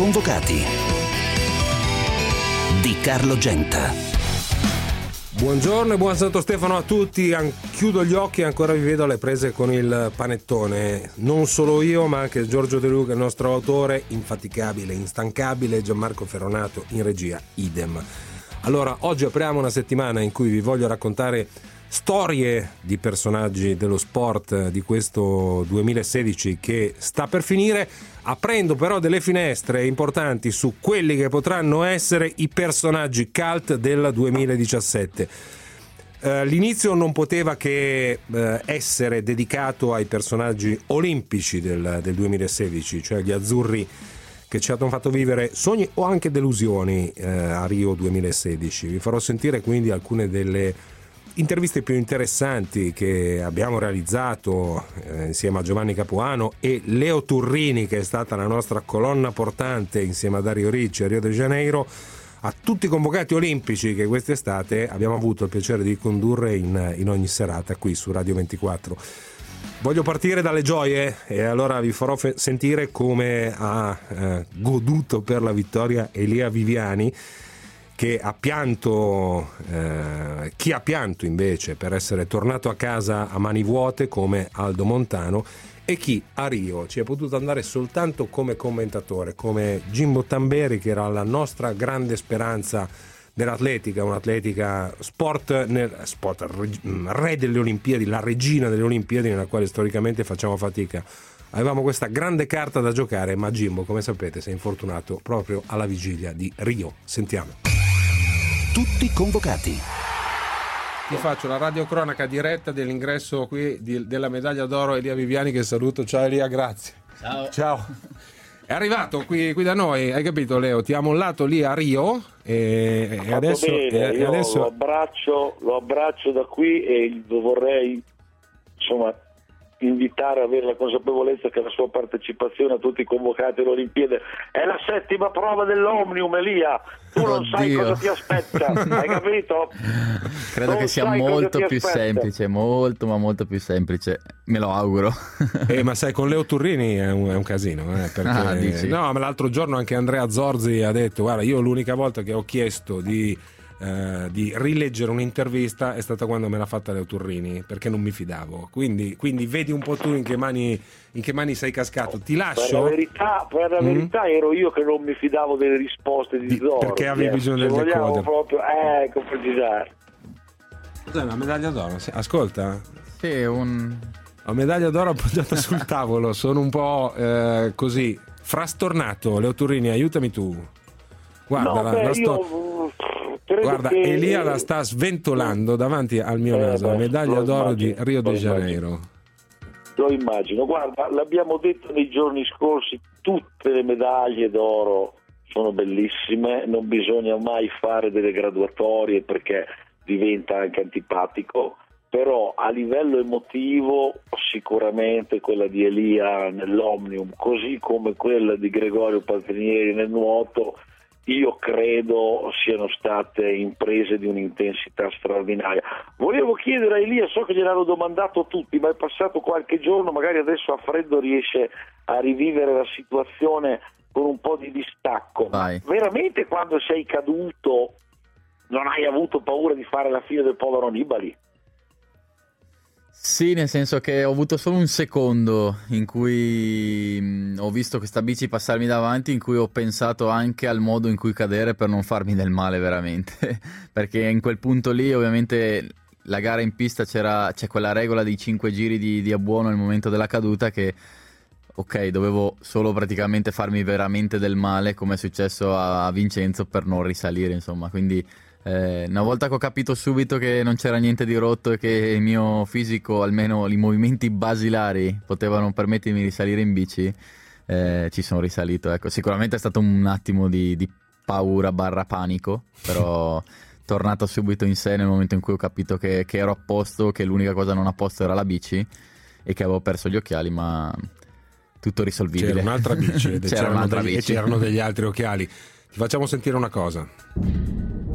convocati di Carlo Genta. Buongiorno e buon Santo Stefano a tutti. Chiudo gli occhi e ancora vi vedo alle prese con il panettone. Non solo io, ma anche Giorgio De Luca, il nostro autore, infaticabile, instancabile, Gianmarco Ferronato in regia, idem. Allora, oggi apriamo una settimana in cui vi voglio raccontare storie di personaggi dello sport di questo 2016 che sta per finire, aprendo però delle finestre importanti su quelli che potranno essere i personaggi cult del 2017. L'inizio non poteva che essere dedicato ai personaggi olimpici del 2016, cioè gli azzurri che ci hanno fatto vivere sogni o anche delusioni a Rio 2016. Vi farò sentire quindi alcune delle interviste più interessanti che abbiamo realizzato insieme a Giovanni Capuano e Leo Turrini, che è stata la nostra colonna portante insieme a Dario Ricci a Rio de Janeiro, a tutti i convocati olimpici che quest'estate abbiamo avuto il piacere di condurre in ogni serata qui su Radio 24. Voglio partire dalle gioie e allora vi farò sentire come ha goduto per la vittoria Elia Viviani, che ha pianto, chi ha pianto invece per essere tornato a casa a mani vuote come Aldo Montano, e chi a Rio ci è potuto andare soltanto come commentatore, come Jimbo Tamberi, che era la nostra grande speranza nell'atletica, un'atletica re delle Olimpiadi, la regina delle Olimpiadi, nella quale storicamente facciamo fatica. Avevamo questa grande carta da giocare, ma Jimbo, come sapete, si è infortunato proprio alla vigilia di Rio. Sentiamo. Tutti convocati. Ti faccio la radiocronaca diretta dell'ingresso qui della medaglia d'oro Elia Viviani, che saluto. Ciao Elia, grazie. Ciao. È arrivato qui da noi, hai capito Leo? Ti ha mollato lì a Rio e adesso, io adesso... lo abbraccio da qui e lo vorrei invitare a avere la consapevolezza che la sua partecipazione a tutti i convocati alle Olimpiadi è la 7ª prova dell'Omnium, Elia. Tu non sai cosa ti aspetta, hai capito? Credo che sia molto più semplice, molto più semplice, me lo auguro. Ma sai, con Leo Turrini è un casino, perché dici? No, ma l'altro giorno anche Andrea Zorzi ha detto: guarda, io l'unica volta che ho chiesto di rileggere un'intervista è stata quando me l'ha fatta Leo Turrini, perché non mi fidavo, quindi vedi un po' tu in che mani sei cascato. Ti lascio. Per la verità ero io che non mi fidavo delle risposte di Zorzi, perché avevi bisogno del decoder. Proprio precisare. Cos'è una medaglia d'oro? Ascolta, sì, una medaglia d'oro appoggiata sul tavolo. Sono un po' così frastornato. Leo Turrini, aiutami tu. Guarda, Elia la sta sventolando davanti al mio naso, la medaglia d'oro di Rio de Janeiro. Lo immagino, guarda, l'abbiamo detto nei giorni scorsi, tutte le medaglie d'oro sono bellissime, non bisogna mai fare delle graduatorie perché diventa anche antipatico, però a livello emotivo sicuramente quella di Elia nell'Omnium, così come quella di Gregorio Paltrinieri nel nuoto, io credo siano state imprese di un'intensità straordinaria. Volevo chiedere a Elia, so che gliel'hanno domandato tutti, ma è passato qualche giorno, magari adesso a freddo riesce a rivivere la situazione con un po' di distacco. Vai. Veramente quando sei caduto non hai avuto paura di fare la fine del povero Nibali? Sì, nel senso che ho avuto solo un secondo in cui ho visto questa bici passarmi davanti, in cui ho pensato anche al modo in cui cadere per non farmi del male veramente, perché in quel punto lì ovviamente la gara in pista c'è quella regola dei 5 giri di abbuono nel momento della caduta, che ok, dovevo solo praticamente farmi veramente del male, come è successo a Vincenzo, per non risalire, insomma. Quindi una volta che ho capito subito che non c'era niente di rotto e che il mio fisico, almeno i movimenti basilari, potevano permettermi di salire in bici, ci sono risalito. Ecco, sicuramente è stato un attimo di paura / panico, però tornato subito in sé nel momento in cui ho capito che ero a posto, che l'unica cosa non a posto era la bici e che avevo perso gli occhiali, ma tutto risolvibile. C'era un'altra bici, bici. E c'erano degli altri occhiali. Ti facciamo sentire una cosa.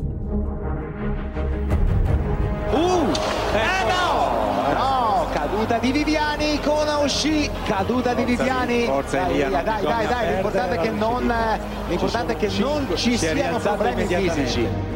No, caduta caduta di Viviani con Auchy, caduta di Viviani. Forza Elia, dai, l'importante è che non ci siano problemi fisici.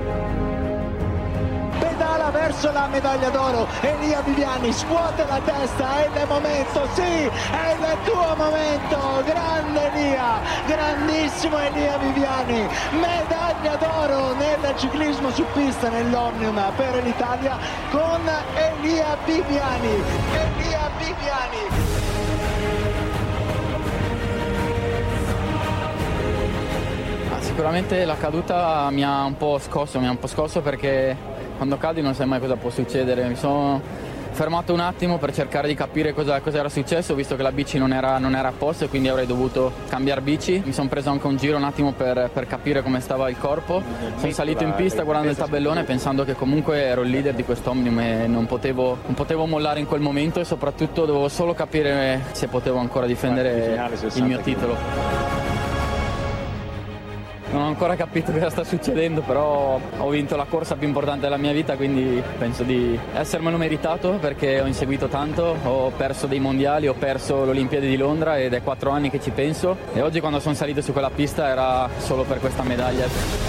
Pedala verso la medaglia d'oro, Elia Viviani scuote la testa, è il momento, sì, è il tuo momento, grande Elia, grandissimo Elia Viviani, medaglia d'oro nel ciclismo su pista nell'Omnium per l'Italia con Elia Viviani. Sicuramente la caduta mi ha un po' scosso perché quando cadi non sai mai cosa può succedere. Mi sono fermato un attimo per cercare di capire cosa era successo, visto che la bici non era a posto e quindi avrei dovuto cambiare bici. Mi sono preso anche un giro un attimo per capire come stava il corpo. Sono salito in pista guardando il tabellone pensando che comunque ero il leader di quest'Omnium e non potevo mollare in quel momento, e soprattutto dovevo solo capire se potevo ancora difendere il mio titolo. Non ho ancora capito cosa sta succedendo, però ho vinto la corsa più importante della mia vita, quindi penso di essermelo meritato perché ho inseguito tanto, ho perso dei mondiali, ho perso l'Olimpiadi di Londra ed è 4 anni che ci penso, e oggi quando sono salito su quella pista era solo per questa medaglia.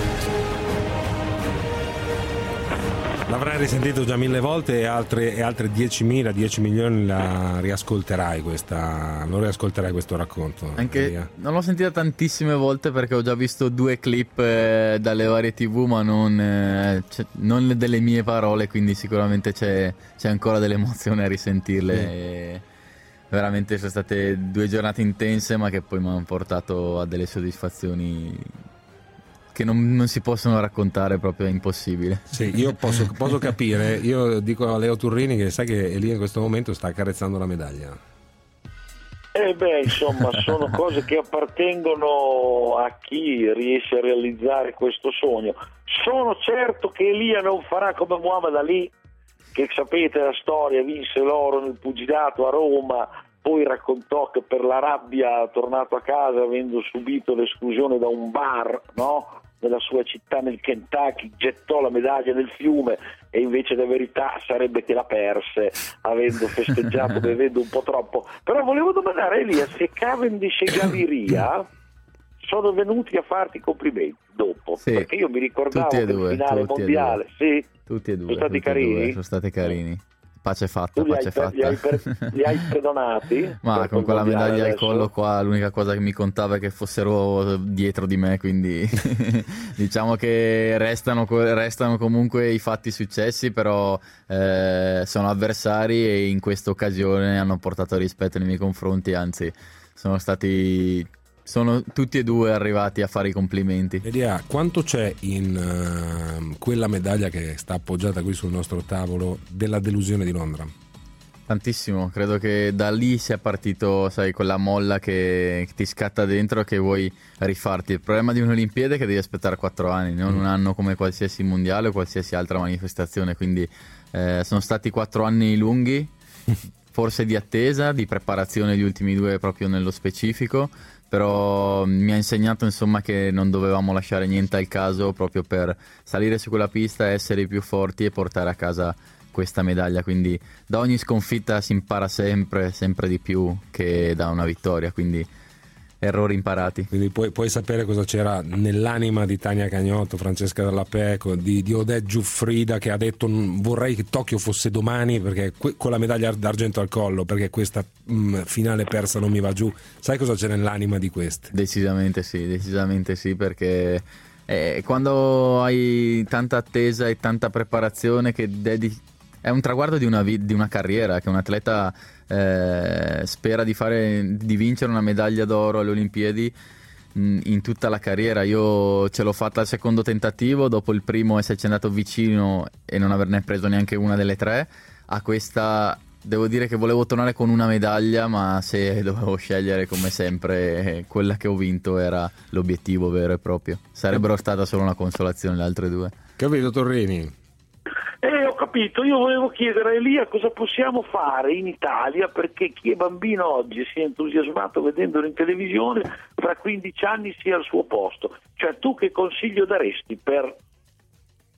L'avrai risentito già 1000 volte e altre 10 milioni la riascolterai lo riascolterai questo racconto. Anche non l'ho sentita tantissime volte perché ho già visto 2 clip dalle varie TV, ma non delle mie parole, quindi sicuramente c'è ancora dell'emozione a risentirle. E veramente sono state 2 giornate intense, ma che poi mi hanno portato a delle soddisfazioni che non si possono raccontare, proprio è impossibile. Sì, io posso capire. Io dico a Leo Turrini che sai che Elia in questo momento sta accarezzando la medaglia. Insomma, sono cose che appartengono a chi riesce a realizzare questo sogno. Sono certo che Elia non farà come Muhammad Ali, che sapete la storia, vinse l'oro nel pugilato a Roma, poi raccontò che per la rabbia, tornato a casa avendo subito l'esclusione da un bar, no? Nella sua città nel Kentucky, gettò la medaglia nel fiume, e invece la verità sarebbe che la perse avendo festeggiato bevendo un po' troppo. Però volevo domandare a Elia se Cavendish e Gaviria sono venuti a farti complimenti dopo, sì, perché io mi ricordavo che il finale mondiale, sì, tutti e due sono stati carini. Sono stati carini. Pace fatta, li hai perdonati? Ma con quella medaglia al collo qua l'unica cosa che mi contava è che fossero dietro di me, quindi diciamo che restano comunque i fatti successi, però sono avversari e in questa occasione hanno portato rispetto nei miei confronti, anzi sono tutti e due arrivati a fare i complimenti. Elia, quanto c'è in quella medaglia che sta appoggiata qui sul nostro tavolo della delusione di Londra? Tantissimo, credo che da lì sia partito, sai, quella molla che ti scatta dentro e che vuoi rifarti. Il problema di un'Olimpiade è che devi aspettare 4 anni, non un anno come qualsiasi mondiale o qualsiasi altra manifestazione, quindi sono stati 4 anni lunghi, forse di attesa, di preparazione, gli ultimi 2 proprio nello specifico, però mi ha insegnato insomma che non dovevamo lasciare niente al caso proprio per salire su quella pista, essere i più forti e portare a casa questa medaglia, quindi da ogni sconfitta si impara sempre di più che da una vittoria, quindi errori imparati. Quindi puoi sapere cosa c'era nell'anima di Tania Cagnotto, Francesca Della Peco, di Odette Giuffrida, che ha detto vorrei che Tokyo fosse domani perché con la medaglia d'argento al collo, perché questa finale persa non mi va giù. Sai cosa c'è nell'anima di queste? Decisamente sì, perché quando hai tanta attesa e tanta preparazione che è un traguardo di una carriera che un atleta spera di vincere una medaglia d'oro alle Olimpiadi in tutta la carriera. Io ce l'ho fatta al secondo tentativo, dopo il primo esserci andato vicino e non averne preso neanche una delle 3. A questa devo dire che volevo tornare con una medaglia, ma se dovevo scegliere, come sempre, quella che ho vinto era l'obiettivo vero e proprio. Sarebbero stata solo una consolazione le altre 2. Capito, Torrini? Ho capito, io volevo chiedere a Elia cosa possiamo fare in Italia perché chi è bambino oggi si è entusiasmato vedendolo in televisione, fra 15 anni sia al suo posto. Cioè, tu che consiglio daresti per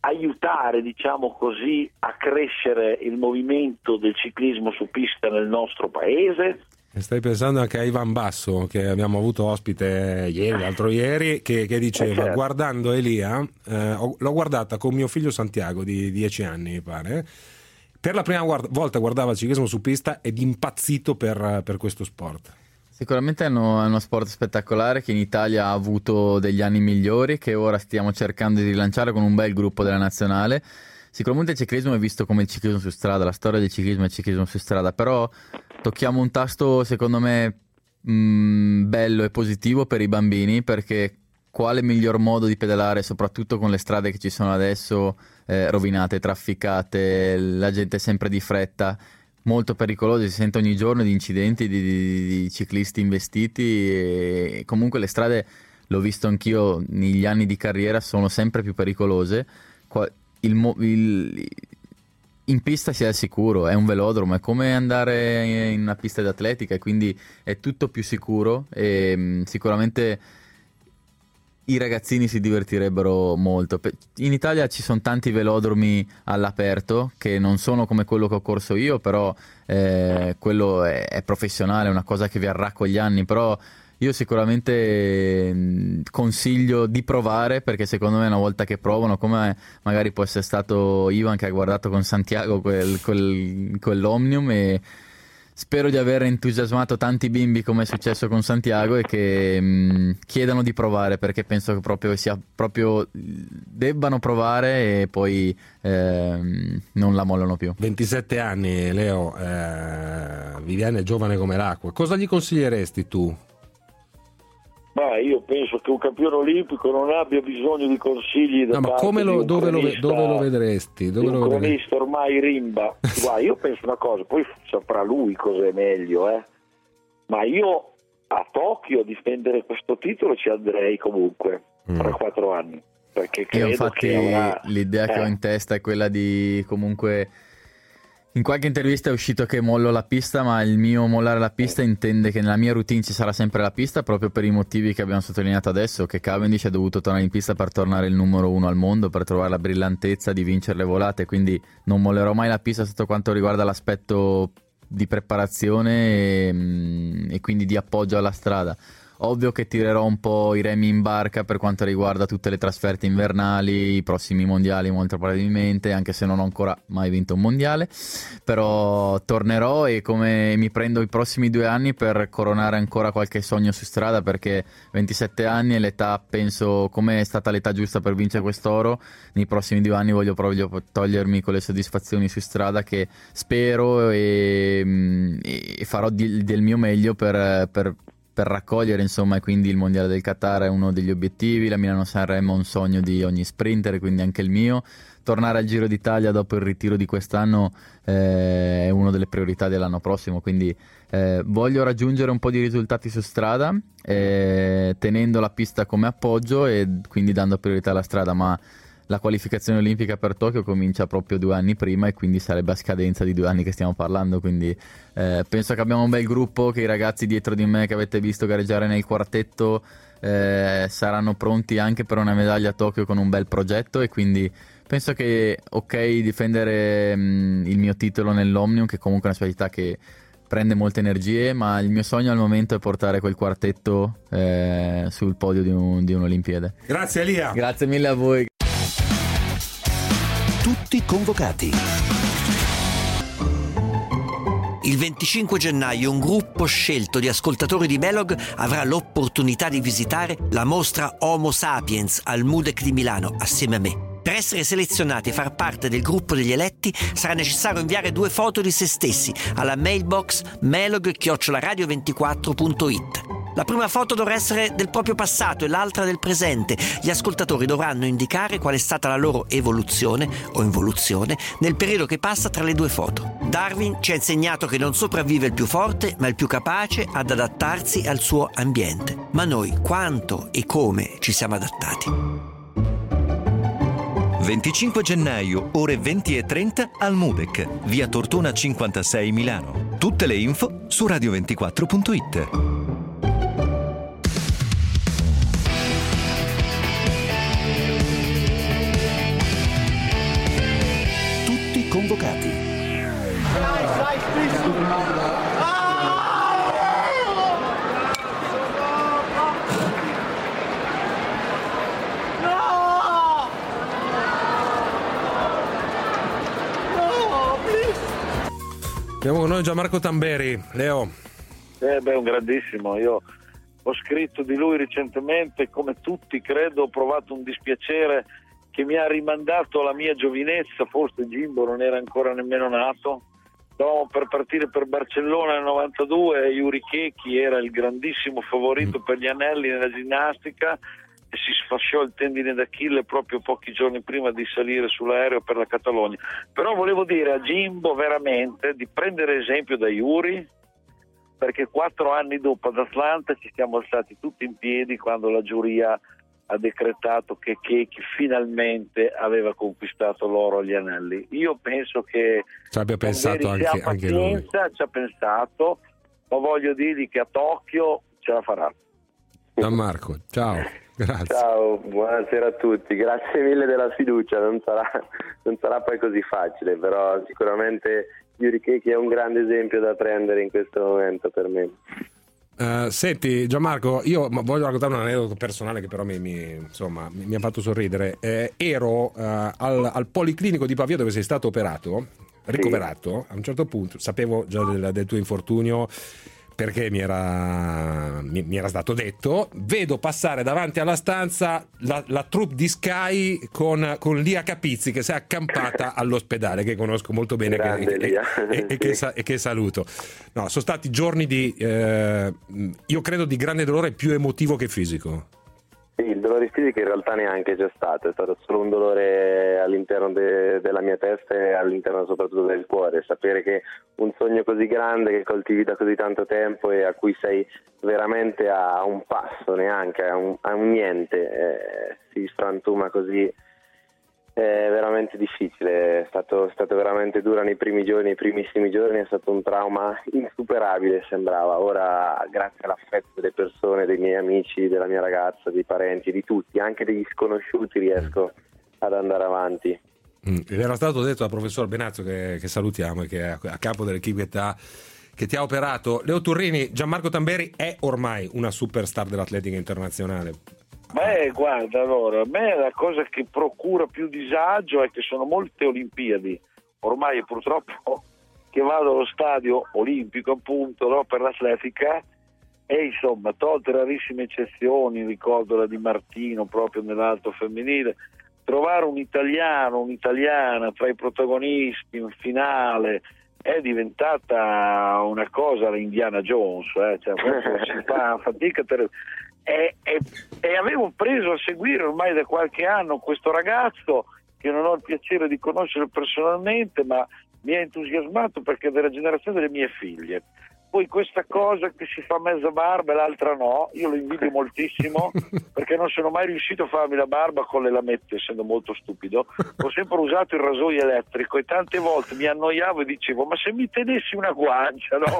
aiutare, diciamo così, a crescere il movimento del ciclismo su pista nel nostro paese? Stai pensando anche a Ivan Basso, che abbiamo avuto ospite l'altro ieri, che diceva, certo. Guardando Elia, l'ho guardata con mio figlio Santiago di 10 anni, mi pare, per la prima volta guardava il ciclismo su pista ed impazzito per questo sport. Sicuramente è uno sport spettacolare che in Italia ha avuto degli anni migliori, che ora stiamo cercando di rilanciare con un bel gruppo della nazionale. Sicuramente il ciclismo è visto come il ciclismo su strada, la storia del ciclismo è il ciclismo su strada, però tocchiamo un tasto secondo me bello e positivo per i bambini, perché quale miglior modo di pedalare, soprattutto con le strade che ci sono adesso rovinate, trafficate, la gente è sempre di fretta, molto pericoloso, si sente ogni giorno di incidenti di ciclisti investiti e comunque le strade, l'ho visto anch'io negli anni di carriera, sono sempre più pericolose. In pista si è al sicuro, è un velodromo, è come andare in una pista d'atletica e quindi è tutto più sicuro e sicuramente i ragazzini si divertirebbero molto. In Italia ci sono tanti velodromi all'aperto che non sono come quello che ho corso io, però quello è professionale, è una cosa che vi arrà con gli anni, però io sicuramente consiglio di provare, perché secondo me una volta che provano, come magari può essere stato Ivan che ha guardato con Santiago quell'Omnium, e spero di aver entusiasmato tanti bimbi come è successo con Santiago e che chiedano di provare, perché penso che proprio debbano provare e poi non la mollano più. 27 anni, Leo, Viviani è giovane come l'acqua, cosa gli consiglieresti tu? Ma io penso che un campione olimpico non abbia bisogno di consigli da parte di un dove lo vedresti? Di un cronista ormai rimba. Guarda, io penso una cosa, poi saprà lui cosa è meglio, ma io a Tokyo a difendere questo titolo ci andrei comunque tra 4 anni, perché credo infatti che l'idea che ho in testa è quella di comunque. In qualche intervista è uscito che mollo la pista, ma il mio mollare la pista intende che nella mia routine ci sarà sempre la pista, proprio per i motivi che abbiamo sottolineato adesso, che Cavendish ha dovuto tornare in pista per tornare il numero 1 al mondo, per trovare la brillantezza di vincere le volate, quindi non mollerò mai la pista sotto quanto riguarda l'aspetto di preparazione e quindi di appoggio alla strada. Ovvio che tirerò un po' i remi in barca per quanto riguarda tutte le trasferte invernali, i prossimi mondiali molto probabilmente, anche se non ho ancora mai vinto un mondiale, però tornerò e come mi prendo i prossimi 2 anni per coronare ancora qualche sogno su strada, perché 27 anni è l'età, penso, come è stata l'età giusta per vincere quest'oro. Nei prossimi 2 anni voglio proprio togliermi quelle soddisfazioni su strada che spero e farò del mio meglio per raccogliere, insomma, e quindi il mondiale del Qatar è uno degli obiettivi, la Milano-Sanremo è un sogno di ogni sprinter, quindi anche il mio. Tornare al Giro d'Italia dopo il ritiro di quest'anno è una delle priorità dell'anno prossimo, quindi voglio raggiungere un po' di risultati su strada tenendo la pista come appoggio e quindi dando priorità alla strada, ma la qualificazione olimpica per Tokyo comincia proprio 2 anni prima e quindi sarebbe a scadenza di 2 anni che stiamo parlando, quindi penso che abbiamo un bel gruppo, che i ragazzi dietro di me che avete visto gareggiare nel quartetto saranno pronti anche per una medaglia a Tokyo con un bel progetto, e quindi penso che difendere il mio titolo nell'Omnium, che comunque è una specialità che prende molte energie, ma il mio sogno al momento è portare quel quartetto sul podio di un'Olimpiade. Grazie Elia. Grazie mille a voi. Tutti convocati. Il 25 gennaio un gruppo scelto di ascoltatori di Melog avrà l'opportunità di visitare la mostra Homo Sapiens al MUDEC di Milano assieme a me. Per essere selezionati e far parte del gruppo degli eletti sarà necessario inviare 2 foto di se stessi alla mailbox melog@radio24.it. La prima foto dovrà essere del proprio passato e l'altra del presente. Gli ascoltatori dovranno indicare qual è stata la loro evoluzione o involuzione nel periodo che passa tra le 2 foto. Darwin ci ha insegnato che non sopravvive il più forte, ma il più capace ad adattarsi al suo ambiente. Ma noi quanto e come ci siamo adattati? 25 gennaio, ore 20:30 al MUDEC, via Tortona 56 Milano. Tutte le info su radio24.it. Abbiamo con noi Gianmarco Tamberi. Leo. Un grandissimo. Io ho scritto di lui recentemente, come tutti credo, ho provato un dispiacere che mi ha rimandato alla mia giovinezza, forse Jimbo non era ancora nemmeno nato. Stavamo per partire per Barcellona nel 92 e Yuri Checchi era il grandissimo favorito per gli anelli nella ginnastica e si sfasciò il tendine d'Achille proprio pochi giorni prima di salire sull'aereo per la Catalogna. Però volevo dire a Jimbo veramente di prendere esempio da Yuri, perché 4 anni dopo ad Atlanta ci siamo alzati tutti in piedi quando la giuria ha decretato che Checchi finalmente aveva conquistato l'oro agli anelli. Io penso che ci abbia pensato anche lui. Ci ha pensato, ma voglio dirgli che a Tokyo ce la farà. Gianmarco, ciao, grazie. Ciao, buonasera a tutti, grazie mille della fiducia, non sarà poi così facile, però sicuramente Yuri Checchi è un grande esempio da prendere in questo momento per me. Senti Gianmarco, io voglio raccontare un aneddoto personale che però mi ha fatto sorridere. Ero al Policlinico di Pavia dove sei stato ricoverato. Sì. A un certo punto sapevo già del tuo infortunio perché mi era stato detto. Vedo passare davanti alla stanza la troupe di Sky con Lia Capizzi che si è accampata all'ospedale, che conosco molto bene e che saluto. No, sono stati giorni io credo di grande dolore, più emotivo che fisico. Sì, il dolore fisico in realtà neanche c'è stato, è stato solo un dolore all'interno della mia testa e all'interno soprattutto del cuore. Sapere che un sogno così grande che coltivi da così tanto tempo e a cui sei veramente a un passo, neanche a un niente, si frantuma così, è veramente difficile. È stato veramente dura nei primissimi giorni, è stato un trauma insuperabile sembrava. Ora grazie all'affetto delle persone, dei miei amici, della mia ragazza, dei parenti, di tutti, anche degli sconosciuti, riesco ad andare avanti. Era stato detto dal professor Benazzo che salutiamo e che è a capo dell'equipe che ti ha operato. Leo Turrini, Gianmarco Tamberi è ormai una superstar dell'atletica internazionale. Guarda, allora, a me la cosa che procura più disagio è che sono molte Olimpiadi, ormai purtroppo, che vado allo stadio olimpico appunto, no, per l'atletica, e insomma, tolte rarissime eccezioni, ricordo la Di Martino proprio nell'alto femminile, trovare un italiano, un'italiana tra i protagonisti in finale è diventata una cosa la Indiana Jones, cioè si fa fatica e avevo preso a seguire ormai da qualche anno questo ragazzo che non ho il piacere di conoscere personalmente, ma mi ha entusiasmato perché è della generazione delle mie figlie. Poi questa cosa che si fa mezza barba e l'altra no, io lo invidio moltissimo perché non sono mai riuscito a farmi la barba con le lamette, essendo molto stupido. Ho sempre usato il rasoio elettrico e tante volte mi annoiavo e dicevo ma se mi tenessi una guancia, no?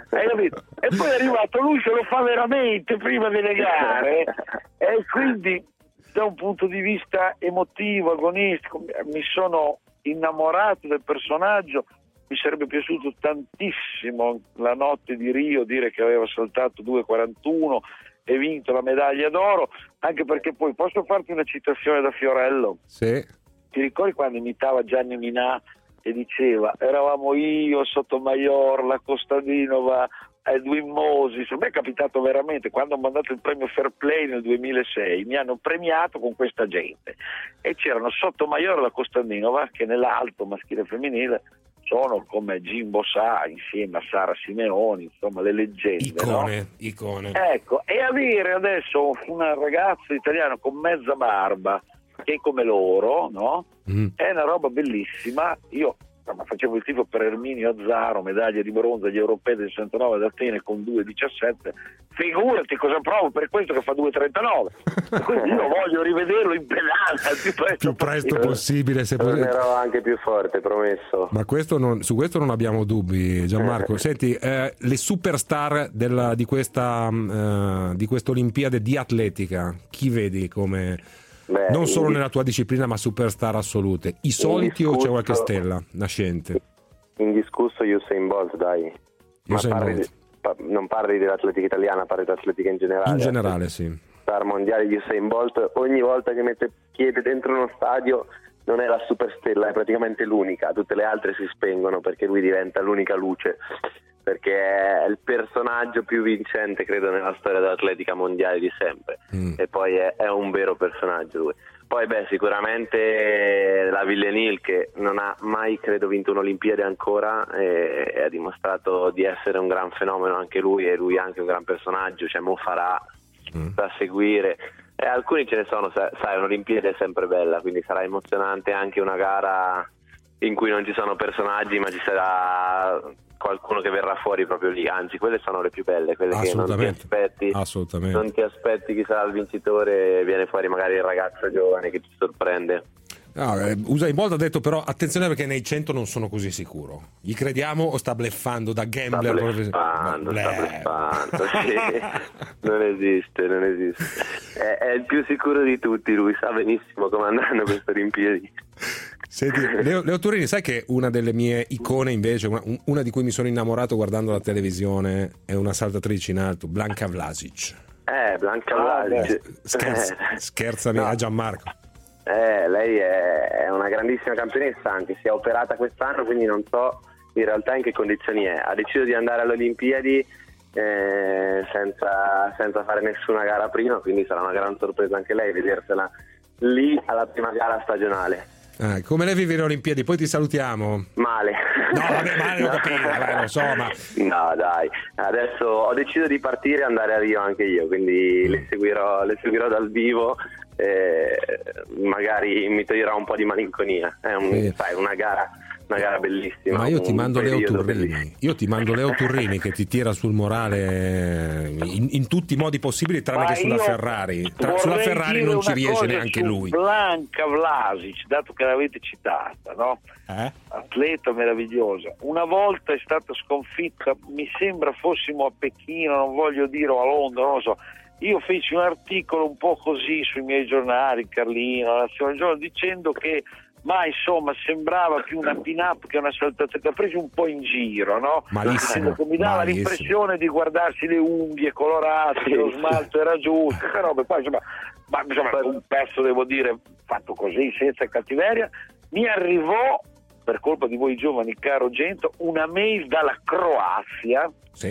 E poi è arrivato lui che lo fa veramente prima delle gare e quindi da un punto di vista emotivo, agonistico, mi sono innamorato del personaggio. Mi sarebbe piaciuto tantissimo la notte di Rio dire che aveva saltato 2,41 e vinto la medaglia d'oro, anche perché poi posso farti una citazione da Fiorello? Sì. Ti ricordi quando imitava Gianni Minà e diceva eravamo io, Sotomayor, la Costadinova, Edwin Moses? A me è capitato veramente quando ho mandato il premio Fair Play nel 2006, mi hanno premiato con questa gente e c'erano Sotomayor e la Costadinova che nell'alto maschile e femminile sono come Jimbo Sa insieme a Sara Simeoni, insomma le leggende, icone. Ecco, e avere adesso una ragazza italiana con mezza barba che è come loro, no? È una roba bellissima. Io facevo il tifo per Erminio Azzaro, medaglia di bronzo agli europei del 69 ad Atene con 2,17. Figurati cosa provo per questo che fa 2,39. Quindi io voglio rivederlo in pedale il più presto possibile. Se tornerò anche più forte, promesso. Ma su questo non abbiamo dubbi, Gianmarco. Senti, le superstar di questa Olimpiade di atletica, chi vedi come non solo nella tua disciplina ma superstar assolute? I soliti o c'è qualche stella nascente? Indiscusso Usain Bolt, dai. Non parli dell'atletica italiana, parli dell'atletica in generale. In generale, sì. Star mondiale Usain Bolt, ogni volta che mette piede dentro uno stadio non è la superstella, è praticamente l'unica, tutte le altre si spengono perché lui diventa l'unica luce, perché è il personaggio più vincente credo nella storia dell'atletica mondiale di sempre, e poi è un vero personaggio lui. Poi sicuramente la Villeneuve, che non ha mai credo vinto un'Olimpiade ancora, e ha dimostrato di essere un gran fenomeno anche lui, e lui anche un gran personaggio, c'è Mo Farah da seguire, e alcuni ce ne sono, sai, un'Olimpiade è sempre bella, quindi sarà emozionante anche una gara in cui non ci sono personaggi ma ci sarà qualcuno che verrà fuori proprio lì, anzi quelle sono le più belle, quelle che non ti aspetti chi sarà il vincitore, viene fuori magari il ragazzo giovane che ti sorprende. Usain Bolt ha detto però attenzione perché nei 100 non sono così sicuro, gli crediamo o sta bleffando da gambler? Sta bleffando, sì. non esiste, è il più sicuro di tutti, lui sa benissimo come andranno queste Olimpiadi. Senti, Leo Turrini, sai che una delle mie icone invece, una di cui mi sono innamorato guardando la televisione, è una saltatrice in alto, Blanka Vlasic. Blanka Vlasic. Scherzami, a Gianmarco. Lei è una grandissima campionessa, anche si è operata quest'anno, quindi non so in realtà in che condizioni è. Ha deciso di andare alle Olimpiadi senza fare nessuna gara prima, quindi sarà una gran sorpresa anche lei vedersela lì alla prima gara stagionale. Come le vivi le Olimpiadi? Poi ti salutiamo. Male. No, vabbè, male ho capito, lo so, ma... No, dai, adesso ho deciso di partire e andare a Rio anche io, quindi le seguirò dal vivo, magari mi toglierà un po' di malinconia. È una gara bellissima. Ma io ti mando Leo Turrini che ti tira sul morale in tutti i modi possibili, tranne che sulla Ferrari. Sulla Ferrari non ci riesce neanche lui. Blanka Vlasic, dato che l'avete citata, no? Atleta meravigliosa. Una volta è stata sconfitta, mi sembra fossimo a Pechino, non voglio dire, o a Londra, non lo so. Io feci un articolo un po' così sui miei giornali, Carlino, La Nazione Giorno, dicendo che ma insomma sembrava più una pin-up che una saltatrice, che ha preso un po' in giro, no? Malissimo. Mi dava l'impressione di guardarsi le unghie colorate, lo smalto era giusto, queste robe qua, insomma un pezzo, devo dire, fatto così senza cattiveria. Mi arrivò, per colpa di voi giovani, caro Gento, una mail dalla Croazia,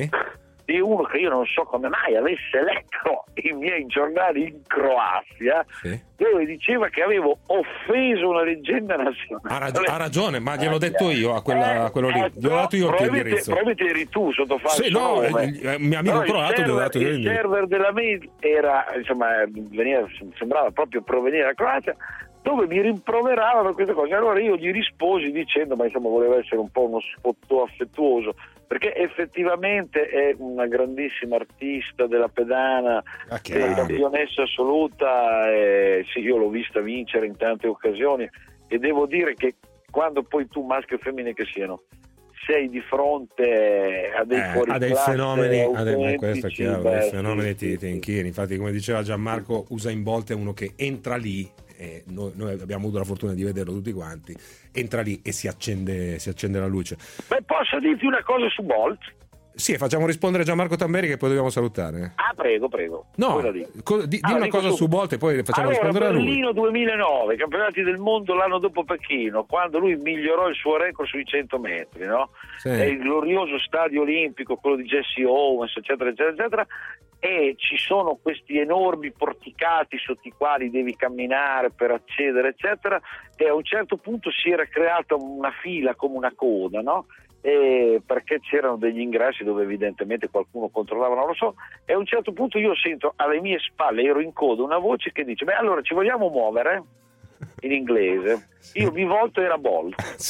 di uno che io non so come mai avesse letto i miei giornali in Croazia, dove diceva che avevo offeso una leggenda nazionale. Ha ragione, ma gliel'ho detto io a quello lì. Gli ho dato io il tuo indirizzo. Probabilmente eri tu sotto falso nome. Mio amico croato gli ho dato io il server della mail era, insomma, sembrava proprio provenire da Croazia, dove mi rimproverava per queste cose. Allora io gli risposi dicendo, ma insomma voleva essere un po' uno sfottò affettuoso, perché effettivamente è una grandissima artista della pedana, campionessa assoluta, sì, io l'ho vista vincere in tante occasioni, e devo dire che quando poi tu, maschio o femmine che siano, sei di fronte a dei fenomeni, questo è chiaro, dei fenomeni ti inchini. Infatti, come diceva Gianmarco, Usain Bolt è uno che entra lì, noi abbiamo avuto la fortuna di vederlo tutti quanti, entra lì e si accende la luce. Beh, posso dirti una cosa su Bolt? Sì, facciamo rispondere Gianmarco Tamberi che poi dobbiamo salutare. Prego. No, di una cosa su Bolt e poi facciamo rispondere a lui. Berlino 2009, campionati del mondo l'anno dopo Pechino, quando lui migliorò il suo record sui 100 metri, no? Sì. È il glorioso stadio olimpico, quello di Jesse Owens, eccetera, eccetera, eccetera, e ci sono questi enormi porticati sotto i quali devi camminare per accedere, eccetera, e a un certo punto si era creata una fila come una coda, no? Perché c'erano degli ingressi dove evidentemente qualcuno controllava, non lo so, e a un certo punto io sento alle mie spalle, ero in coda, una voce che dice: beh, allora ci vogliamo muovere? In inglese. Io mi volto, era Bolt.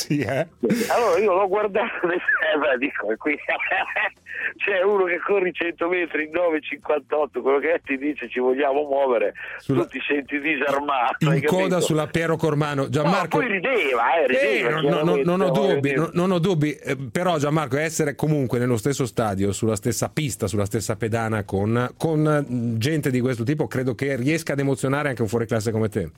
Allora io l'ho guardato e dico, qui c'è uno che corre 100 metri in 9,58, quello che ti dice ci vogliamo muovere, tu ti senti disarmato in coda sulla Piero Cormano. Gianmarco, poi rideva non ho dubbi, però Gianmarco, essere comunque nello stesso stadio, sulla stessa pista, sulla stessa pedana con gente di questo tipo, credo che riesca ad emozionare anche un fuoriclasse come te.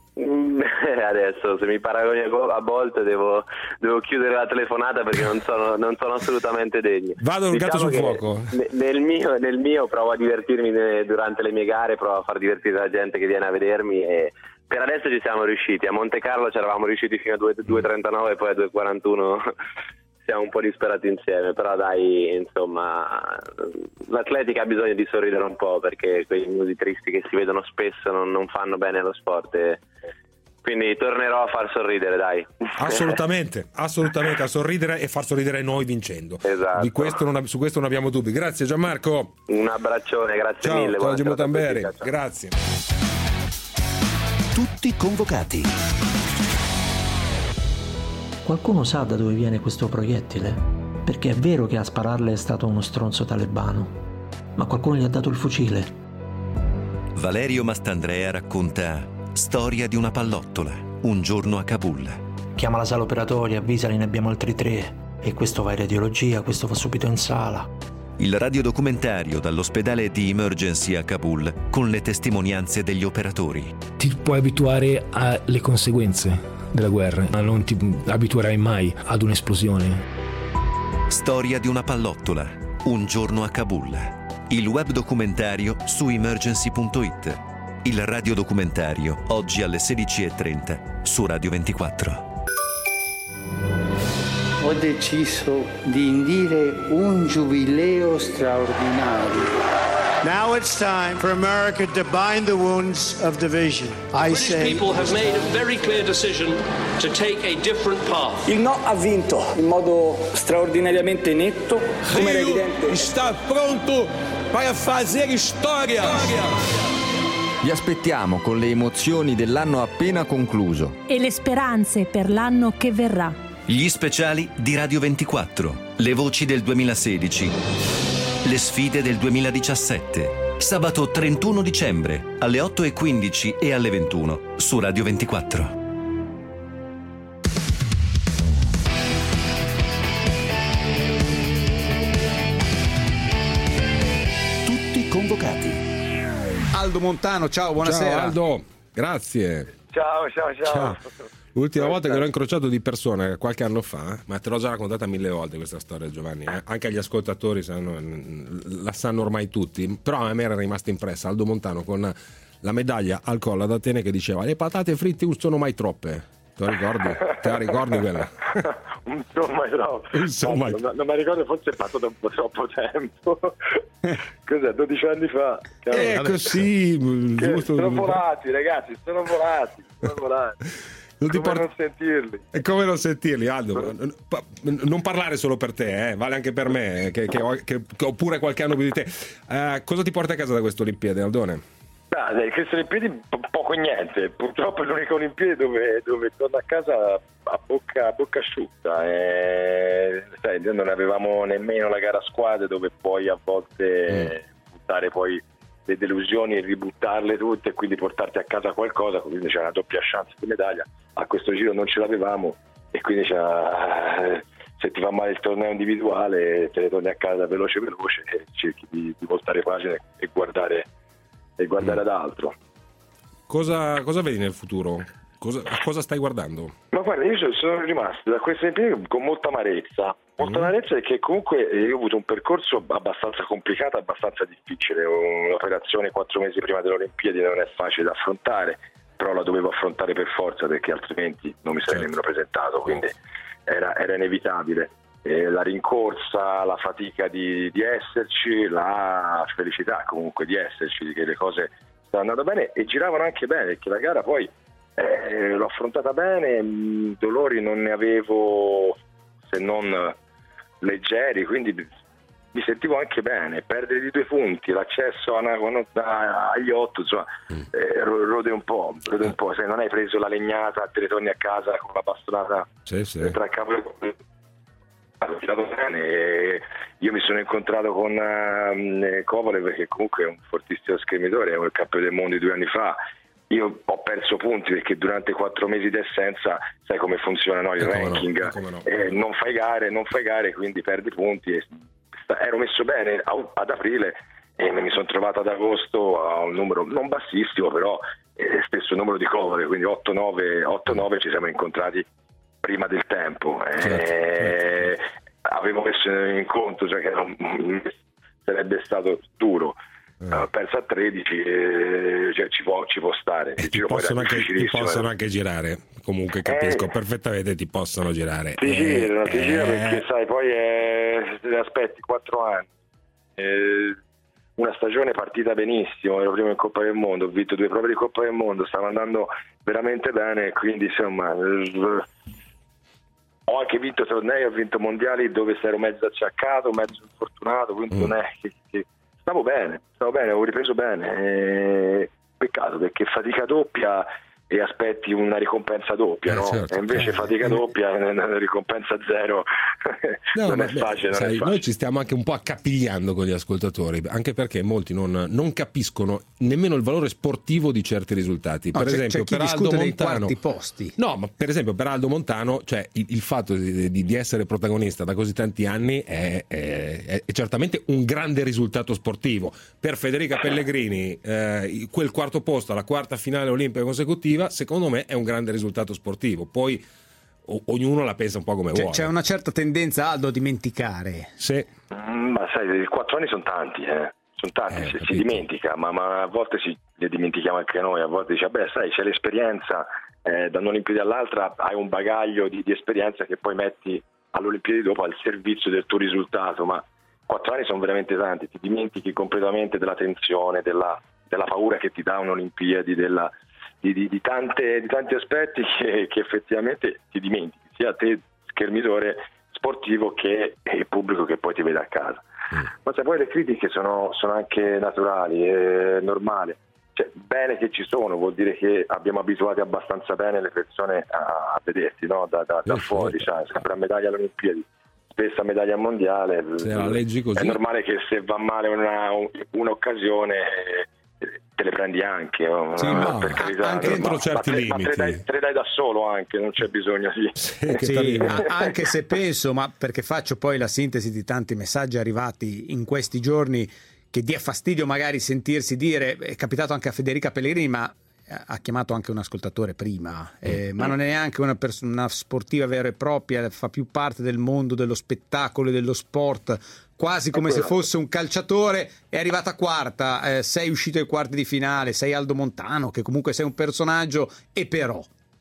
Adesso se mi paragoni a Bolt devo chiudere la telefonata perché non sono assolutamente degno. Vado un gatto sul fuoco. Nel mio provo a divertirmi durante le mie gare, provo a far divertire la gente che viene a vedermi, e Per adesso ci siamo riusciti, a Monte Carlo ci eravamo riusciti fino a 2,39 e poi a 2,41 siamo un po' disperati insieme, però dai, insomma, l'atletica ha bisogno di sorridere un po', perché quei minuti tristi che si vedono spesso non fanno bene allo sport, quindi tornerò a far sorridere, dai. Assolutamente, a sorridere e far sorridere noi vincendo. Esatto. Su questo non abbiamo dubbi. Grazie Gianmarco. Un abbraccione, grazie mille. Ciao Gimo Tamberi, grazie. Tutti convocati. Qualcuno sa da dove viene questo proiettile? Perché è vero che a spararle è stato uno stronzo talebano, ma qualcuno gli ha dato il fucile. Valerio Mastandrea racconta Storia di una pallottola, un giorno a Kabul. Chiama la sala operatoria, avvisali, ne abbiamo altri 3. E questo va in radiologia, questo va subito in sala. Il radiodocumentario dall'ospedale di Emergency a Kabul con le testimonianze degli operatori. Ti puoi abituare alle conseguenze della guerra, ma non ti abituerai mai ad un'esplosione. Storia di una pallottola, un giorno a Kabul. Il web documentario su emergency.it. Il radiodocumentario oggi alle 16:30 su Radio 24. Ho deciso di indire un giubileo straordinario. Now it's time for America to bind the wounds of division. I British people have made a very clear decision to take a different path. Il no ha vinto in modo straordinariamente netto, come era evidente. Sta pronto per fare storia. Vi aspettiamo con le emozioni dell'anno appena concluso e le speranze per l'anno che verrà. Gli speciali di Radio 24, le voci del 2016, le sfide del 2017. Sabato 31 dicembre alle 8:15 e alle 21 su Radio 24. Tutti convocati. Aldo Montano, ciao, buonasera. Ciao Aldo, grazie. Ciao. L'ultima volta che l'ho incrociato di persona, qualche anno fa, ma te l'ho già raccontata 1000 volte questa storia, Giovanni, anche gli ascoltatori la sanno ormai tutti, però a me era rimasta impressa Aldo Montano con la medaglia al collo ad Atene che diceva: le patate fritte non sono mai troppe. Te la ricordi? Te la ricordi quella? Insomma, non mi ricordo, forse è passato un po' troppo tempo. Cos'è, 12 anni fa? Così giusto. Sono volati, ragazzi, sono volati. Non sentirli. E come non sentirli, Aldo? Non parlare solo per te, vale anche per me, che ho pure qualche anno più di te. Cosa ti porta a casa da queste Olimpiadi, Aldone? Queste Olimpiadi poco e niente. Purtroppo è l'unica Olimpiadi dove torno a casa a bocca asciutta. Sai, non avevamo nemmeno la gara a squadre, dove puoi a volte buttare poi le delusioni e ributtarle tutte e quindi portarti a casa qualcosa, quindi c'è una doppia chance di medaglia. A questo giro non ce l'avevamo e quindi se ti fa male il torneo individuale te ne torni a casa veloce e cerchi di voltare pagine e guardare ad altro. Cosa vedi nel futuro? A cosa stai guardando? Ma guarda, io sono rimasto da queste Olimpiadi con molta amarezza. Perché comunque io ho avuto un percorso abbastanza complicato, abbastanza difficile. Un'operazione 4 mesi prima delle Olimpiadi non è facile da affrontare, però la dovevo affrontare per forza, perché altrimenti non mi sarei nemmeno presentato, quindi era inevitabile. La rincorsa, la fatica di esserci, la felicità comunque di esserci, che le cose stanno andando bene e giravano anche bene, perché la gara poi l'ho affrontata bene, dolori non ne avevo se non leggeri, quindi mi sentivo anche bene. Perdere di 2 punti, l'accesso agli 8, insomma, rode un po'. Se non hai preso la legnata te ne torni a casa con la bastonata tra capo e ho tirato bene. Io mi sono incontrato con Kovalev, perché comunque è un fortissimo schermitore, è un campione del mondo di 2 anni fa. Io ho perso punti perché durante 4 mesi di assenza sai come funziona, no? Il ranking, non fai gare, quindi perdi punti. Ero messo bene ad aprile e mi sono trovato ad agosto a un numero non bassissimo, però stesso numero di Kovalev, quindi 8-9 ci siamo incontrati prima del tempo. Avevo messo in conto, cioè, che sarebbe stato duro. persa a 13, cioè ci può stare. Ti possono anche girare, comunque capisco perfettamente, ti possono girare. Ti girano perché sai, poi te aspetti 4 anni, una stagione partita benissimo, ero primo in Coppa del Mondo, ho vinto 2 prove di Coppa del Mondo, stavo andando veramente bene, quindi insomma ho anche vinto tornei, ho vinto mondiali dove ero mezzo acciaccato, mezzo infortunato, quindi non è che stavo bene, avevo ripreso bene, peccato perché fatica doppia e aspetti una ricompensa doppia, no? Certo. E invece fatica doppia, una ricompensa zero. Non è facile, non è facile. Noi ci stiamo anche un po' accapigliando con gli ascoltatori, anche perché molti non capiscono nemmeno il valore sportivo di certi risultati. Per esempio, c'è chi per Aldo dei Montano, quarti posti. No, ma per esempio per Aldo Montano, cioè il fatto di essere protagonista da così tanti anni è certamente un grande risultato sportivo. Per Federica Pellegrini, quel quarto posto alla quarta finale olimpica consecutiva, secondo me è un grande risultato sportivo. Poi ognuno la pensa un po' come vuole. C'è una certa tendenza, Aldo, a dimenticare. Sì. Ma sai, 4 anni sono tanti, si dimentica, ma a volte li dimentichiamo anche noi, a volte dice, sai, c'è l'esperienza, da un'Olimpiade all'altra hai un bagaglio di esperienza che poi metti all'Olimpiade dopo al servizio del tuo risultato, ma 4 anni sono veramente tanti, ti dimentichi completamente della tensione, della paura che ti dà un'Olimpiadi, di tanti aspetti che effettivamente ti dimentichi, sia te schermitore sportivo che il pubblico che poi ti vede a casa. Ma se poi le critiche sono anche naturali, è normale, cioè, bene che ci sono, vuol dire che abbiamo abituati abbastanza bene le persone a vederti, no? da fuori, sai, sempre a medaglia alle Olimpiadi, spesso a medaglia mondiale, se la leggi così, è normale che se va male un'occasione te le prendi anche, sì, no, per carità, anche dentro certi limiti, ma te le dai da solo, anche non c'è bisogno di sì, anche se penso, ma perché faccio poi la sintesi di tanti messaggi arrivati in questi giorni, che dia fastidio magari sentirsi dire, è capitato anche a Federica Pellegrini, ma ha chiamato anche un ascoltatore prima, ma non è neanche una sportiva vera e propria, fa più parte del mondo dello spettacolo e dello sport, quasi come se fosse un calciatore. È arrivata quarta, sei uscito ai quarti di finale, sei Aldo Montano, che comunque sei un personaggio, e però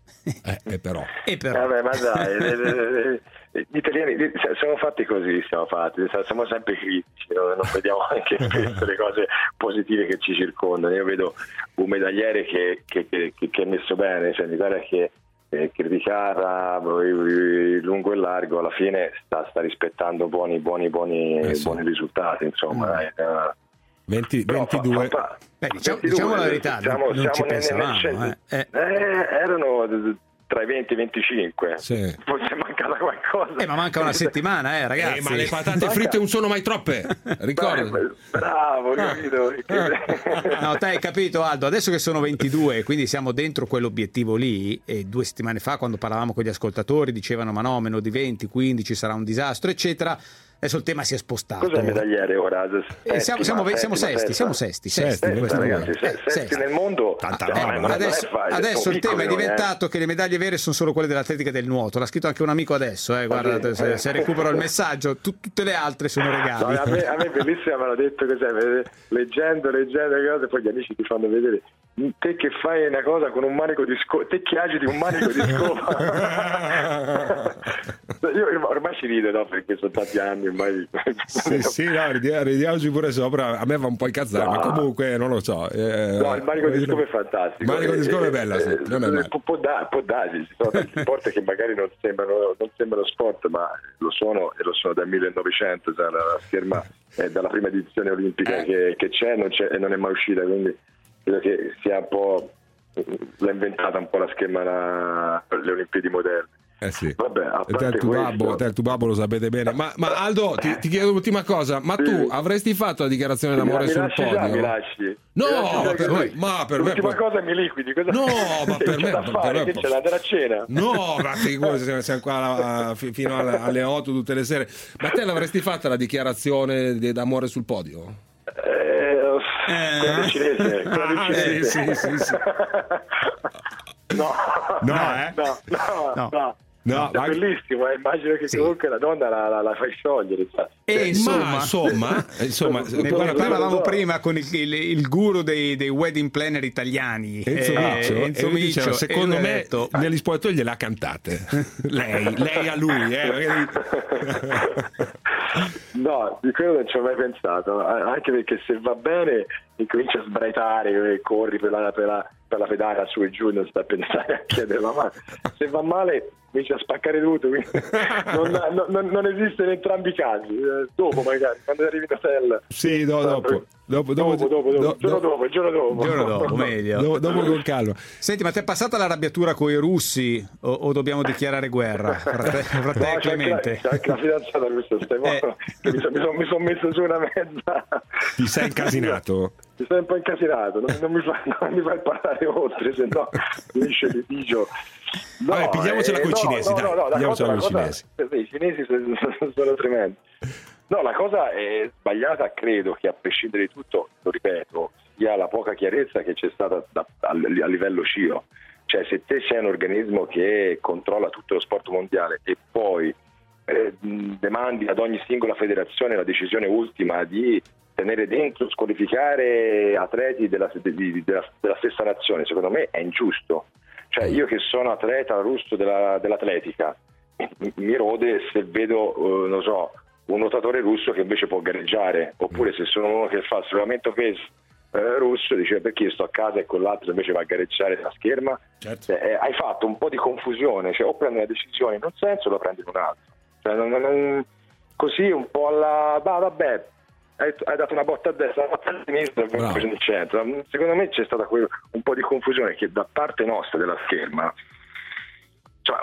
vabbè, ma dai, gli italiani siamo fatti così, siamo sempre critici, non vediamo anche le cose positive che ci circondano. Io vedo un medagliere che è messo bene, cioè l'Italia che è criticata lungo e largo, alla fine sta rispettando buoni risultati, insomma. 22. Diciamo la verità, non ci pensavamo. Erano tra i 20 e i 25, sì. Forse è mancata qualcosa, ma manca una settimana, ragazzi. Ma le patate fritte non sono mai troppe, ricordo. Bravo, capito. No, te hai capito, Aldo, adesso che sono 22, quindi siamo dentro quell'obiettivo lì, e 2 settimane fa quando parlavamo con gli ascoltatori dicevano ma no, meno di 20, 15 sarà un disastro, eccetera. Adesso il tema si è spostato. Cos'è il medagliere ora? Siamo sesti nel mondo. Adesso il tema è diventato che le medaglie vere sono solo quelle dell'atletica e del nuoto. L'ha scritto anche un amico adesso, guardate, se recupero il messaggio, tutte le altre sono regali. No, a me bellissima, me l'ha detto cos'è, leggendo le cose, poi gli amici ti fanno vedere te che fai una cosa con un manico di scopa, te che agiti un manico di scopa. Io ormai ci rido, no, perché sono tanti anni ormai. Sì, no, ridiamoci pure sopra, a me va un po' incazzare, ma comunque non lo so. No, il manico di scopa è fantastico. Il manico di scopa è bella, sì, non è male. Può darsi, ci sono tanti sport che magari non sembrano sport, ma lo sono, e lo sono dal 1900, cioè la scherma è dalla prima edizione olimpica che c'è e non è mai uscita, quindi credo che sia un po' l'ha inventata un po' la scherma le Olimpiadi moderne. Sì. Vabbè, te il tuo babbo lo sapete bene. Ma Aldo, ti chiedo l'ultima cosa, ma tu avresti fatto la dichiarazione d'amore sul podio? Mi lasci? No, per me l'ultima cosa mi liquidi. No, ma per me che c'è da andare a cena? No, ma siamo qua fino alle 8 tutte le sere. Ma te l'avresti fatta la dichiarazione d'amore sul podio? Quella del cinese. Sì. No. No, è bellissimo, immagino che comunque la donna la fai sciogliere. E insomma, ne parlavamo prima con il guru dei wedding planner italiani, Enzo Miccio, secondo me negli spogliatoi gliela cantate. lei a lui. No, di quello non ci ho mai pensato, anche perché se va bene incomincia a sbraitare, corri per la pedana su e giù, non sta a pensare a chiedere la mano. Se va male comincia a spaccare tutto, non esiste in entrambi i casi. Dopo magari, quando arrivi in hotel. Sì, dopo. Il giorno dopo, meglio. Dopo con calma. Senti, ma ti è passata l'arrabbiatura con i russi o dobbiamo dichiarare guerra? Fra te e Clemente. C'è anche la fidanzata russa, che mi sono messo su una mezza. Ti sei incasinato? Mi sono un po' incasinato, non mi fai parlare oltre, se no finisce il litigio. No, vabbè, pigliamocela con i cinesi, pigliamocela con i cinesi. I cinesi sono tremendi. No, la cosa è sbagliata, credo che a prescindere di tutto, lo ripeto, sia la poca chiarezza che c'è stata a livello CIO. Cioè, se te sei un organismo che controlla tutto lo sport mondiale e poi demandi ad ogni singola federazione la decisione ultima di tenere dentro, squalificare atleti della stessa nazione, secondo me è ingiusto. Cioè, io che sono atleta russo dell'atletica, mi rode se vedo, non so, un nuotatore russo che invece può gareggiare, oppure se sono uno che fa il sollevamento peso russo, dice perché io sto a casa e quell'altro invece va a gareggiare a scherma. Certo. Hai fatto un po' di confusione, cioè o prendi una decisione in un senso o la prendi in un altro, cioè, così un po' vabbè, hai dato una botta a destra, una botta a sinistra e poi in centro. Secondo me c'è stata un po' di confusione che da parte nostra della scherma, cioè,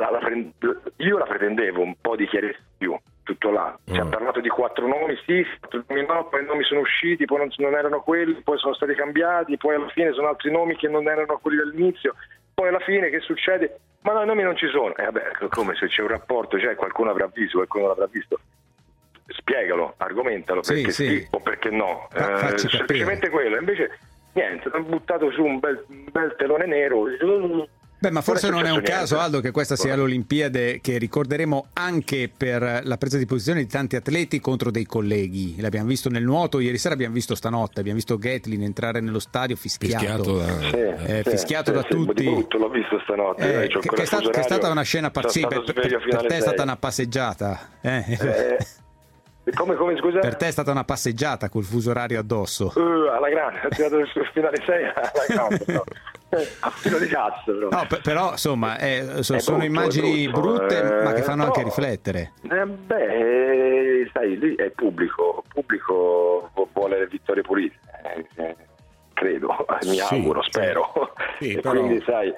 io la pretendevo un po' di chiarezza più, tutto là. Ci ha parlato di 4 nomi, sì, 4 nomi no, poi i nomi sono usciti, poi non erano quelli, poi sono stati cambiati, poi alla fine sono altri nomi che non erano quelli dall'inizio, poi alla fine che succede? Ma no, i nomi non ci sono. Vabbè, come se c'è un rapporto, cioè qualcuno avrà visto, qualcuno l'avrà visto. Spiegalo, argomentalo, perché sì o perché no. Semplicemente quello. Invece niente, hanno buttato su un bel telone nero. Beh, ma forse non è un caso, Aldo, che questa sia l'Olimpiade che ricorderemo anche per la presa di posizione di tanti atleti contro dei colleghi. L'abbiamo visto nel nuoto, ieri sera abbiamo visto stanotte, abbiamo visto Gatlin entrare nello stadio fischiato da tutti. Di brutto, l'ho visto stanotte. Che è stata una scena pazzesca. Per te è stata una passeggiata. Come scusa? Per te è stata una passeggiata col fuso orario addosso. Alla grande, ho tirato sul finale 6 alla grande, no. A filo di cazzo, però. No, però insomma sono immagini brutte, ma che fanno anche riflettere. Sai, lì è pubblico vuole le vittorie pulite, credo, mi auguro, spero. Sì, e però... quindi sai,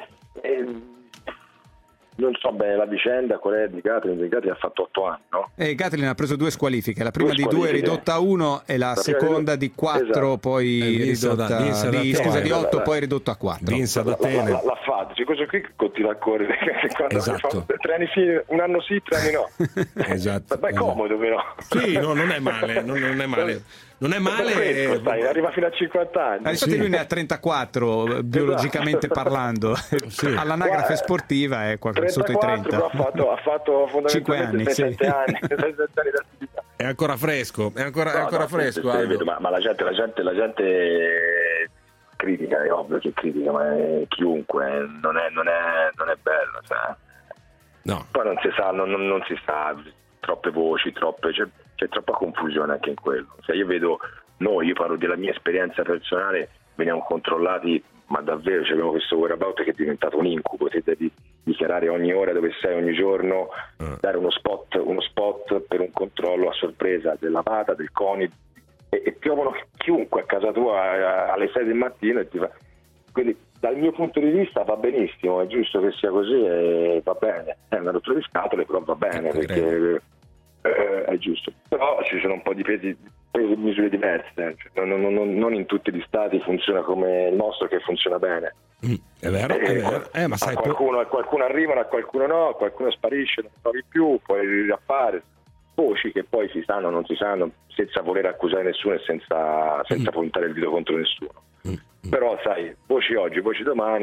non so bene la vicenda qual è di Gatlin. Gatlin ha fatto 8 anni, no? Gatlin ha preso 2 squalifiche, la prima di 2 ridotta a 1 e la seconda di 4, esatto. Poi ridotta di 8, poi ridotto a 4. Vinsa da Atene. L'ha fatto, cioè, questo qui continua a correre quando esatto. fa 3 anni sì, un anno sì, 3 anni no. Esatto. Beh, comodo però. Sì, no, non è male, non è male. Non è male, arriva fino a 50 anni. Infatti lui ne ha 34 biologicamente parlando. All'anagrafe sportiva è sotto i 30. Però ha fatto fondamentalmente 7 anni d'attività. È ancora fresco, è ancora fresco. Ma la gente critica, è ovvio che critica, ma chiunque non è bello, cioè. No. Poi non si sa, troppe voci, c'è troppa confusione anche in quello. Cioè, io parlo della mia esperienza personale, veniamo controllati, ma davvero abbiamo questo whereabout che è diventato un incubo, siete di dichiarare ogni ora dove sei, ogni giorno, dare uno spot per un controllo a sorpresa della PATA, del CONI, e piovono chiunque a casa tua alle 6 del mattino e ti fa. Quindi dal mio punto di vista va benissimo, è giusto che sia così e va bene, è una rottura di scatole, però va bene perché è giusto. Però ci sono un po' di pesi e misure diverse, cioè, non in tutti gli stati funziona come il nostro, che funziona bene. È vero. Ma sai, a qualcuno arrivano, a qualcuno no, a qualcuno sparisce, non trovi più, puoi riappare. Voci che poi si sanno o non si sanno, senza voler accusare nessuno e senza puntare il dito contro nessuno. Però sai, voci oggi, voci domani,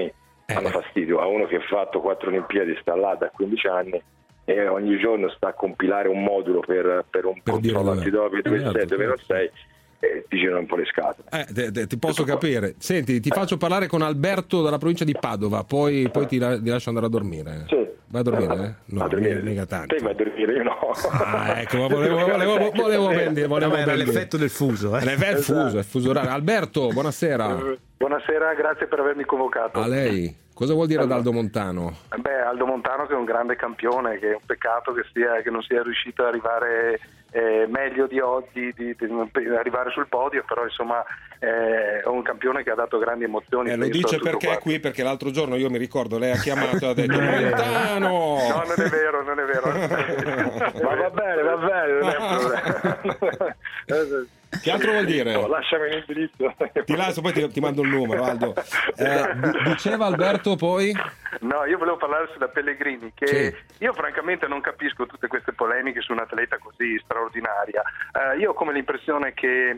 danno fastidio a uno che ha fatto 4 Olimpiadi, sta là da 15 anni e ogni giorno sta a compilare un modulo per un controllo antidoping dove sei, dove non sei, e ti girano un po' le scatole. Ti posso capire. Senti, ti faccio parlare con Alberto dalla provincia di Padova, poi ti lascio andare a dormire. Sì. Vai a dormire? No, a dormire. Mica tanto. Te vai a dormire, io no. Ecco, ma volevo era l'effetto del fuso. Il fuso orario. Alberto, buonasera. Buonasera, grazie per avermi convocato. A lei. Cosa vuol dire Aldo Montano? Aldo Montano che è un grande campione, che è un peccato che non sia riuscito ad arrivare meglio di oggi, di arrivare sul podio, però insomma è un campione che ha dato grandi emozioni. Lo dice perché è qui, perché l'altro giorno io mi ricordo, lei ha chiamato e ha detto Montano! No, non è vero. Ma va bene, non è un problema. Che altro vuol dire? No, lasciami l'indirizzo. Ti lascio, poi ti mando il numero, Aldo. Diceva Alberto poi? No, io volevo parlare sulla Pellegrini, che io francamente non capisco tutte queste polemiche su un'atleta così straordinaria. Io ho come l'impressione che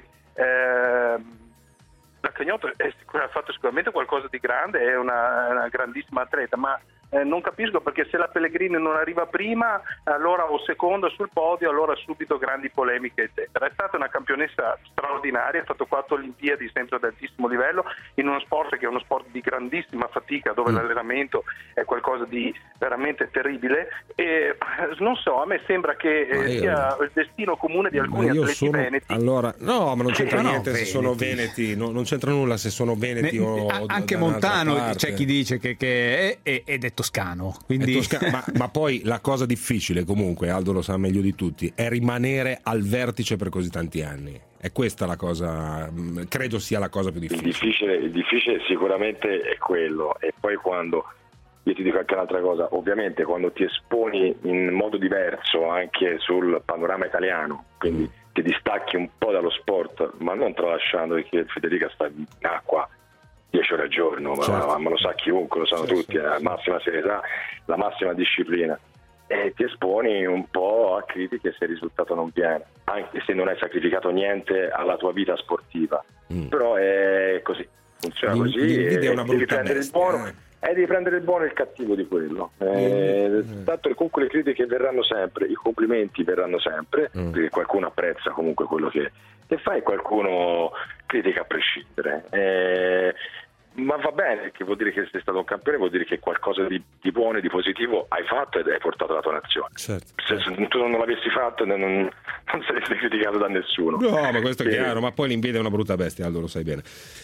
la Cagnotto ha fatto sicuramente qualcosa di grande, è una grandissima atleta, ma non capisco perché se la Pellegrini non arriva prima allora o seconda sul podio, allora subito grandi polemiche eccetera. È stata una campionessa straordinaria, ha fatto 4 Olimpiadi sempre ad altissimo livello in uno sport che è uno sport di grandissima fatica, dove l'allenamento è qualcosa di veramente terribile, e non so, a me sembra che sia il destino comune di alcuni atleti veneti. Allora, no, ma non c'entra niente se sono veneti, non c'entra nulla se sono veneti o anche Montano, c'è chi dice che è toscano, quindi... ma poi la cosa difficile, comunque Aldo lo sa meglio di tutti, è rimanere al vertice per così tanti anni. È questa la cosa, credo sia la cosa più difficile. Il difficile sicuramente è quello, e poi quando, io ti dico anche un'altra cosa, ovviamente quando ti esponi in modo diverso anche sul panorama italiano, quindi ti distacchi un po' dallo sport, ma non tralasciando che Federica sta in acqua 10 ore al giorno, ma lo sa chiunque, lo sanno tutti, la massima serietà, la massima disciplina, e ti esponi un po' a critiche se il risultato non viene, anche se non hai sacrificato niente alla tua vita sportiva, però è così, funziona così, è una devi prendere il buono devi prendere il buono e il cattivo di quello, tanto comunque le critiche verranno sempre, i complimenti verranno sempre, perché qualcuno apprezza comunque quello che fai, qualcuno critica a prescindere, ma va bene, che vuol dire che sei stato un campione, vuol dire che qualcosa di buono e di positivo hai fatto ed hai portato la tua nazione. Se tu non l'avessi fatto non saresti criticato da nessuno. No, ma questo è chiaro, ma poi l'invidia è una brutta bestia, Aldo, lo sai bene.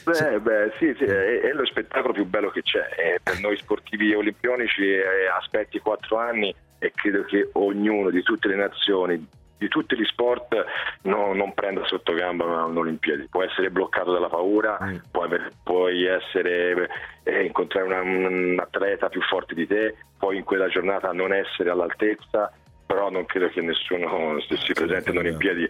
Sì, è lo spettacolo più bello che c'è, per noi sportivi olimpionici aspetti 4 anni e credo che ognuno di tutte le nazioni, di tutti gli sport, non prenda sotto gamba un'Olimpiadi. Può essere bloccato dalla paura, puoi essere incontrare un atleta più forte di te, puoi in quella giornata non essere all'altezza, però non credo che nessuno si presenti alle Olimpiadi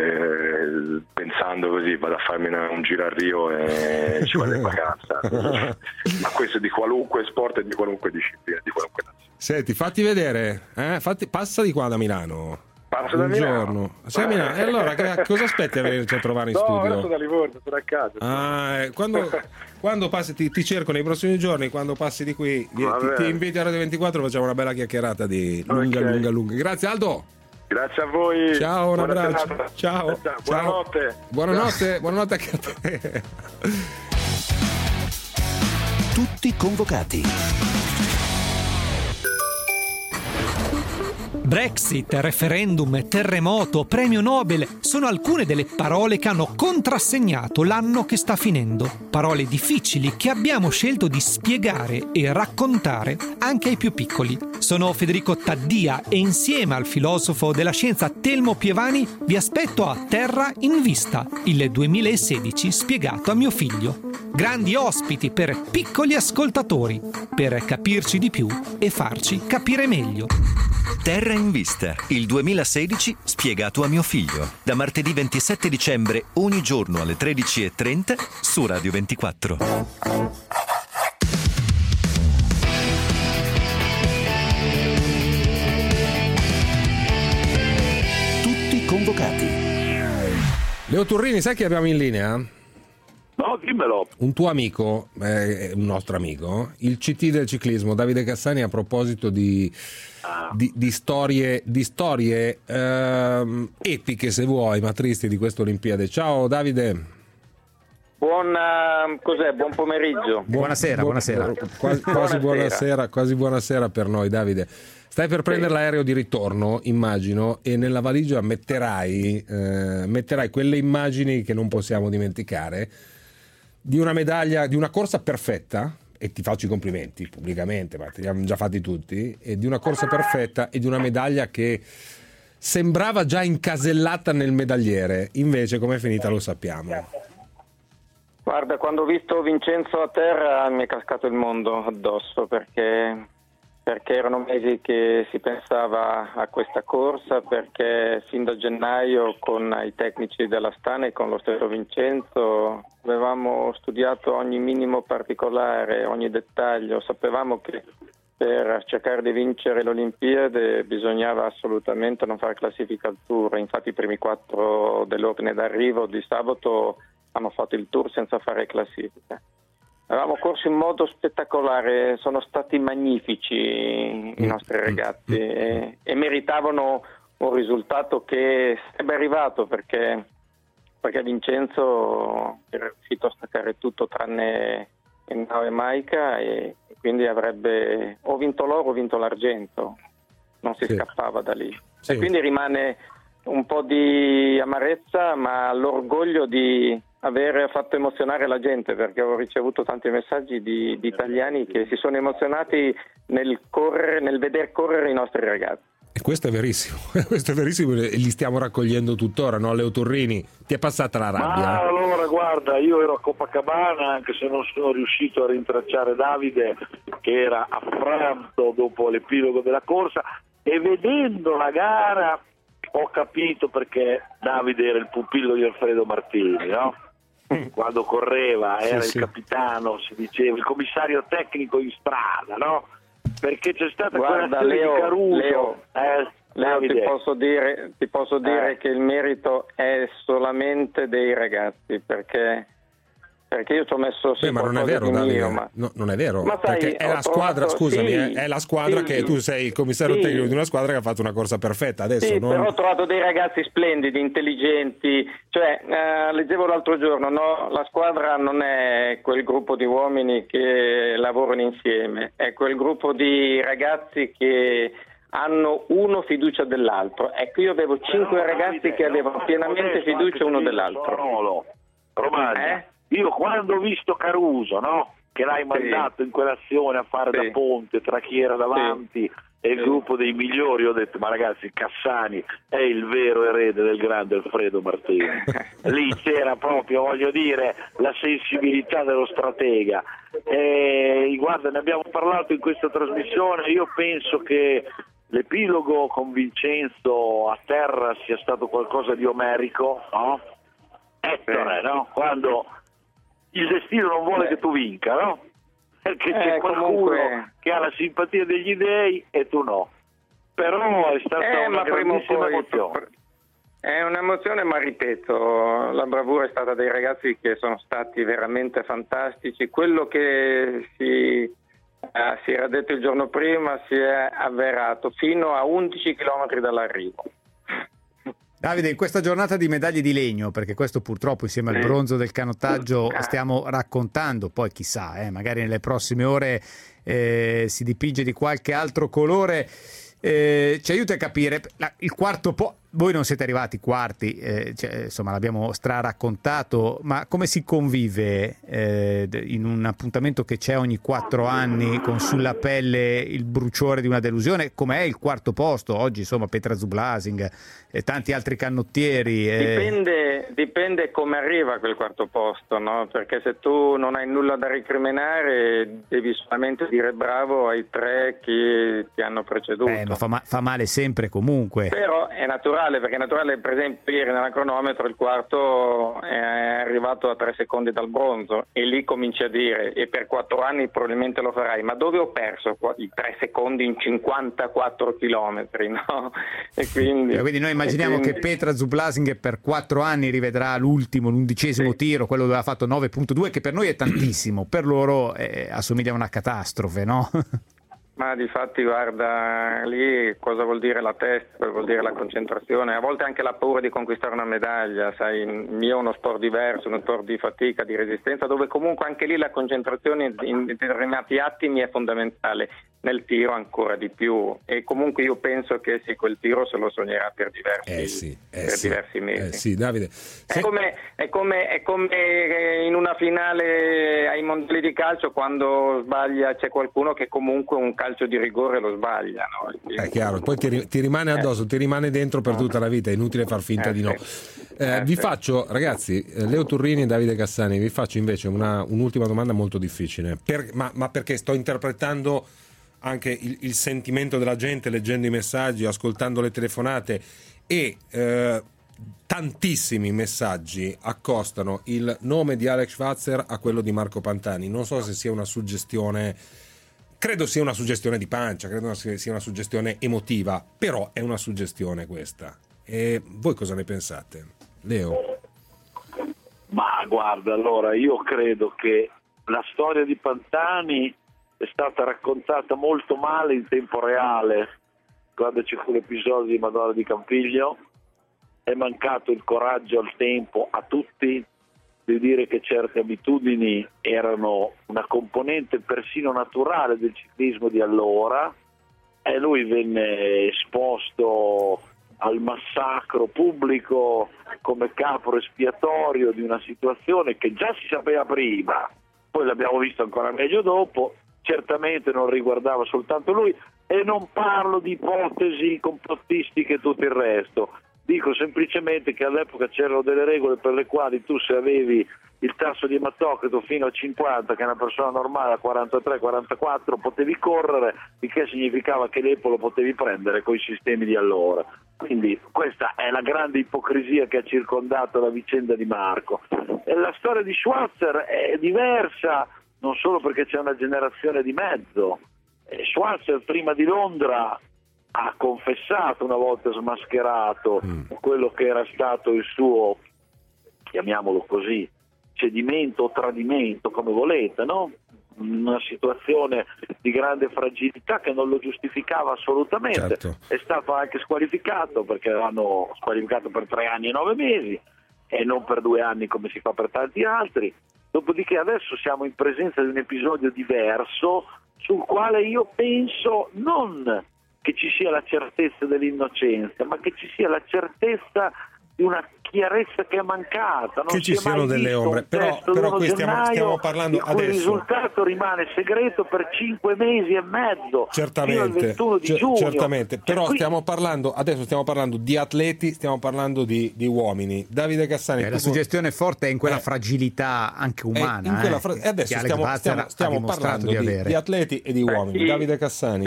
pensando così vado a farmi un giro a Rio e ci vado in vacanza. Ma questo di qualunque sport e di qualunque disciplina, di qualunque nazione. Senti, fatti vedere, passa di qua da Milano. Passo da Milano. Sei a Milano. E allora cosa aspetti a venirci a trovare in studio? No, sono da Livorno, sono a casa. Quando passi ti cerco nei prossimi giorni, quando passi di qui ti invito a Radio 24, facciamo una bella chiacchierata di lunga. Grazie Aldo. Grazie a voi. Ciao, un abbraccio. Serata. Ciao. Buonanotte anche a te. Tutti convocati. Brexit, referendum, terremoto, premio Nobel sono alcune delle parole che hanno contrassegnato l'anno che sta finendo. Parole difficili che abbiamo scelto di spiegare e raccontare anche ai più piccoli. Sono Federico Taddia e insieme al filosofo della scienza Telmo Pievani vi aspetto a Terra in Vista, il 2016 spiegato a mio figlio. Grandi ospiti per piccoli ascoltatori, per capirci di più e farci capire meglio. Terra in Vista, il 2016 spiegato a mio figlio. Da martedì 27 dicembre ogni giorno alle 13:30 su Radio 24. Tutti convocati. Leo Turrini, sai chi abbiamo in linea? No, dimmelo. Un tuo amico, un nostro amico, il CT del ciclismo, Davide Cassani, a proposito di storie epiche, se vuoi, ma tristi, di queste Olimpiadi. Ciao Davide. Buon pomeriggio. Buonasera. Quasi buonasera per noi, Davide. Stai per prendere l'aereo di ritorno, immagino, e nella valigia metterai quelle immagini che non possiamo dimenticare di una medaglia, di una corsa perfetta, e ti faccio i complimenti pubblicamente, ma te li abbiamo già fatti tutti, e di una corsa perfetta e di una medaglia che sembrava già incasellata nel medagliere, invece com'è finita lo sappiamo. Guarda, quando ho visto Vincenzo a terra mi è cascato il mondo addosso, perché erano mesi che si pensava a questa corsa, perché fin da gennaio con i tecnici dell'Astana e con lo stesso Vincenzo avevamo studiato ogni minimo particolare, ogni dettaglio. Sapevamo che per cercare di vincere l'Olimpiade bisognava assolutamente non fare classifica al Tour. Infatti i primi 4 dell'ordine d'arrivo di sabato hanno fatto il Tour senza fare classifica. Avevamo corso in modo spettacolare, sono stati magnifici i nostri ragazzi e meritavano un risultato che sarebbe arrivato, perché Vincenzo era riuscito a staccare tutto tranne Henao e Majka, e quindi avrebbe o vinto l'oro o vinto l'argento, non si scappava da lì. Sì. E quindi rimane un po' di amarezza, ma l'orgoglio di aver fatto emozionare la gente, perché ho ricevuto tanti messaggi di italiani che si sono emozionati nel veder correre i nostri ragazzi. E questo è verissimo e li stiamo raccogliendo tuttora, no? Leo Torrini, ti è passata la rabbia? Ma allora guarda, io ero a Copacabana, anche se non sono riuscito a rintracciare Davide, che era affranto dopo l'epilogo della corsa, e vedendo la gara ho capito perché Davide era il pupillo di Alfredo Martini, no? Quando correva era il capitano, si diceva, il commissario tecnico in strada, no? Perché c'è stata quella azione di Caruso. Leo, ti posso dire che il merito è solamente dei ragazzi, perché io ci ho messo ma non è vero, Davide, no, non è vero, ma sai, perché è la squadra, scusami, sì, è la squadra che tu sei il commissario tecnico di una squadra che ha fatto una corsa perfetta adesso. Sì, però ho trovato dei ragazzi splendidi, intelligenti, leggevo l'altro giorno, no? La squadra non è quel gruppo di uomini che lavorano insieme, è quel gruppo di ragazzi che hanno uno fiducia dell'altro. Ecco, io avevo 5 ragazzi che avevano pienamente fiducia uno dell'altro. Romagna. Io quando ho visto Caruso, no? Che l'hai mandato in quell'azione a fare da ponte tra chi era davanti e il gruppo dei migliori, ho detto, ma ragazzi, Cassani è il vero erede del grande Alfredo Martini. Lì c'era proprio, voglio dire, la sensibilità dello stratega. Guarda, ne abbiamo parlato in questa trasmissione, io penso che l'epilogo con Vincenzo a terra sia stato qualcosa di omerico, no? Ettore, no? Quando il destino non vuole che tu vinca, no? Perché c'è qualcuno che ha la simpatia degli dei e tu no. Però è stata una grandissima emozione. È un'emozione, ma ripeto, la bravura è stata dei ragazzi che sono stati veramente fantastici. Quello che si era detto il giorno prima si è avverato fino a 11 km dall'arrivo. Davide, in questa giornata di medaglie di legno, perché questo purtroppo insieme al bronzo del canottaggio stiamo raccontando, poi chissà, magari nelle prossime ore si dipinge di qualche altro colore, ci aiuta a capire il quarto voi non siete arrivati quarti, insomma l'abbiamo straraccontato, ma come si convive in un appuntamento che c'è ogni 4 anni con sulla pelle il bruciore di una delusione, come è il quarto posto oggi, insomma Petra Zublasing e tanti altri canottieri. Dipende come arriva quel quarto posto, no? Perché se tu non hai nulla da recriminare devi solamente dire bravo ai 3 che ti hanno preceduto. Ma fa male sempre comunque. Però è naturale naturale, perché è naturale, per esempio ieri nella cronometro il quarto è arrivato a 3 secondi dal bronzo e lì cominci a dire, e per 4 anni probabilmente lo farai, ma dove ho perso i 3 secondi in 54 chilometri, no? E quindi noi immaginiamo che Petra Zublasing per 4 anni rivedrà l'11° tiro, quello dove ha fatto 9.2, che per noi è tantissimo, per loro assomiglia a una catastrofe, no? Ma difatti guarda, lì cosa vuol dire la testa, cosa vuol dire la concentrazione, a volte anche la paura di conquistare una medaglia, sai, il mio è uno sport diverso, uno sport di fatica, di resistenza, dove comunque anche lì la concentrazione in determinati attimi è fondamentale, nel tiro ancora di più, e comunque io penso che sì, quel tiro se lo sognerà per diversi mesi. Sì, Davide. È come in una finale ai mondiali di calcio, quando sbaglia c'è qualcuno che comunque un calcio di rigore lo sbaglia, no? È chiaro, poi ti rimane addosso, ti rimane dentro per tutta la vita, è inutile far finta di no. Vi faccio, ragazzi, Leo Turrini e Davide Cassani, vi faccio invece un'ultima domanda molto difficile, ma perché sto interpretando anche il sentimento della gente, leggendo i messaggi, ascoltando le telefonate, e tantissimi messaggi accostano il nome di Alex Schwarzer a quello di Marco Pantani. Non so se sia una suggestione, credo sia una suggestione di pancia, credo sia una suggestione emotiva, però è una suggestione questa. E voi cosa ne pensate? Leo? Ma guarda, allora io credo che la storia di Pantani è stata raccontata molto male in tempo reale. Quando ci fu l'episodio di Madonna di Campiglio, è mancato il coraggio al tempo a tutti di dire che certe abitudini erano una componente persino naturale del ciclismo di allora, e lui venne esposto al massacro pubblico come capro espiatorio di una situazione che già si sapeva prima, poi l'abbiamo visto ancora meglio dopo. Certamente non riguardava soltanto lui, e non parlo di ipotesi complottistiche e tutto il resto, dico semplicemente che all'epoca c'erano delle regole per le quali tu, se avevi il tasso di ematocrito fino a 50, che una persona normale a 43-44 potevi correre, il che significava che l'EPO lo potevi prendere con i sistemi di allora. Quindi questa è la grande ipocrisia che ha circondato la vicenda di Marco. E la storia di Schwarzer è diversa, non solo perché c'è una generazione di mezzo. Schwarzer prima di Londra ha confessato, una volta smascherato, quello che era stato il suo, chiamiamolo così, cedimento o tradimento, come volete, no? Una situazione di grande fragilità che non lo giustificava assolutamente. Certo. È stato anche squalificato, perché l'hanno squalificato per 3 anni e 9 mesi e non per 2 anni come si fa per tanti altri. Dopodiché adesso siamo in presenza di un episodio diverso, sul quale io penso non che ci sia la certezza dell'innocenza, ma che ci sia la certezza di una chiarezza che è mancata. Non che ci siano delle ombre, però qui stiamo parlando adesso. Il risultato rimane segreto per 5 mesi e mezzo, certamente, fino al 21 di giugno. Certamente, però stiamo parlando di atleti, stiamo parlando di uomini. Davide Cassani, la suggestione forte è in quella fragilità anche umana. Adesso stiamo parlando di atleti e di uomini. Davide Cassani. Gli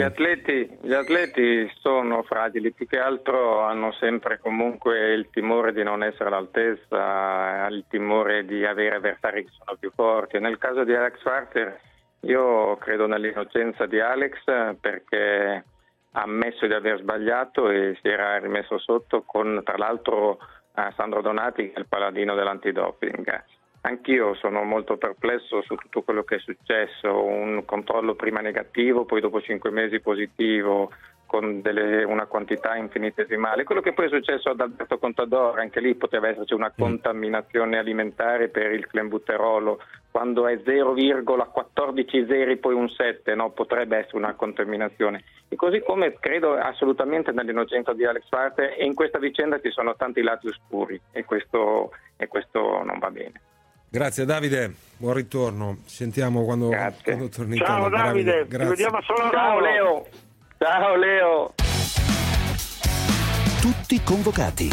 atleti sono fragili, più che altro hanno sempre comunque il timore di non essere all'altezza, il timore di avere avversari che sono più forti. Nel caso di Alex Schwarzer io credo nell'innocenza di Alex, perché ha ammesso di aver sbagliato e si era rimesso sotto con, tra l'altro, Sandro Donati, che è il paladino dell'antidoping. Anch'io sono molto perplesso su tutto quello che è successo, un controllo prima negativo, poi dopo 5 mesi positivo, con una quantità infinitesimale. Quello che poi è successo ad Alberto Contador, anche lì poteva esserci una contaminazione alimentare per il clenbuterolo, quando è 0,14 zeri poi un 7, no? Potrebbe essere una contaminazione. E così come credo assolutamente nell'innocenza di Alex Schwarzer, e in questa vicenda ci sono tanti lati oscuri e questo non va bene. Grazie Davide, buon ritorno. Sentiamo quando torni. Ciao Davide, ci vediamo a Solano. Ciao Leo. Ciao Leo. Tutti convocati.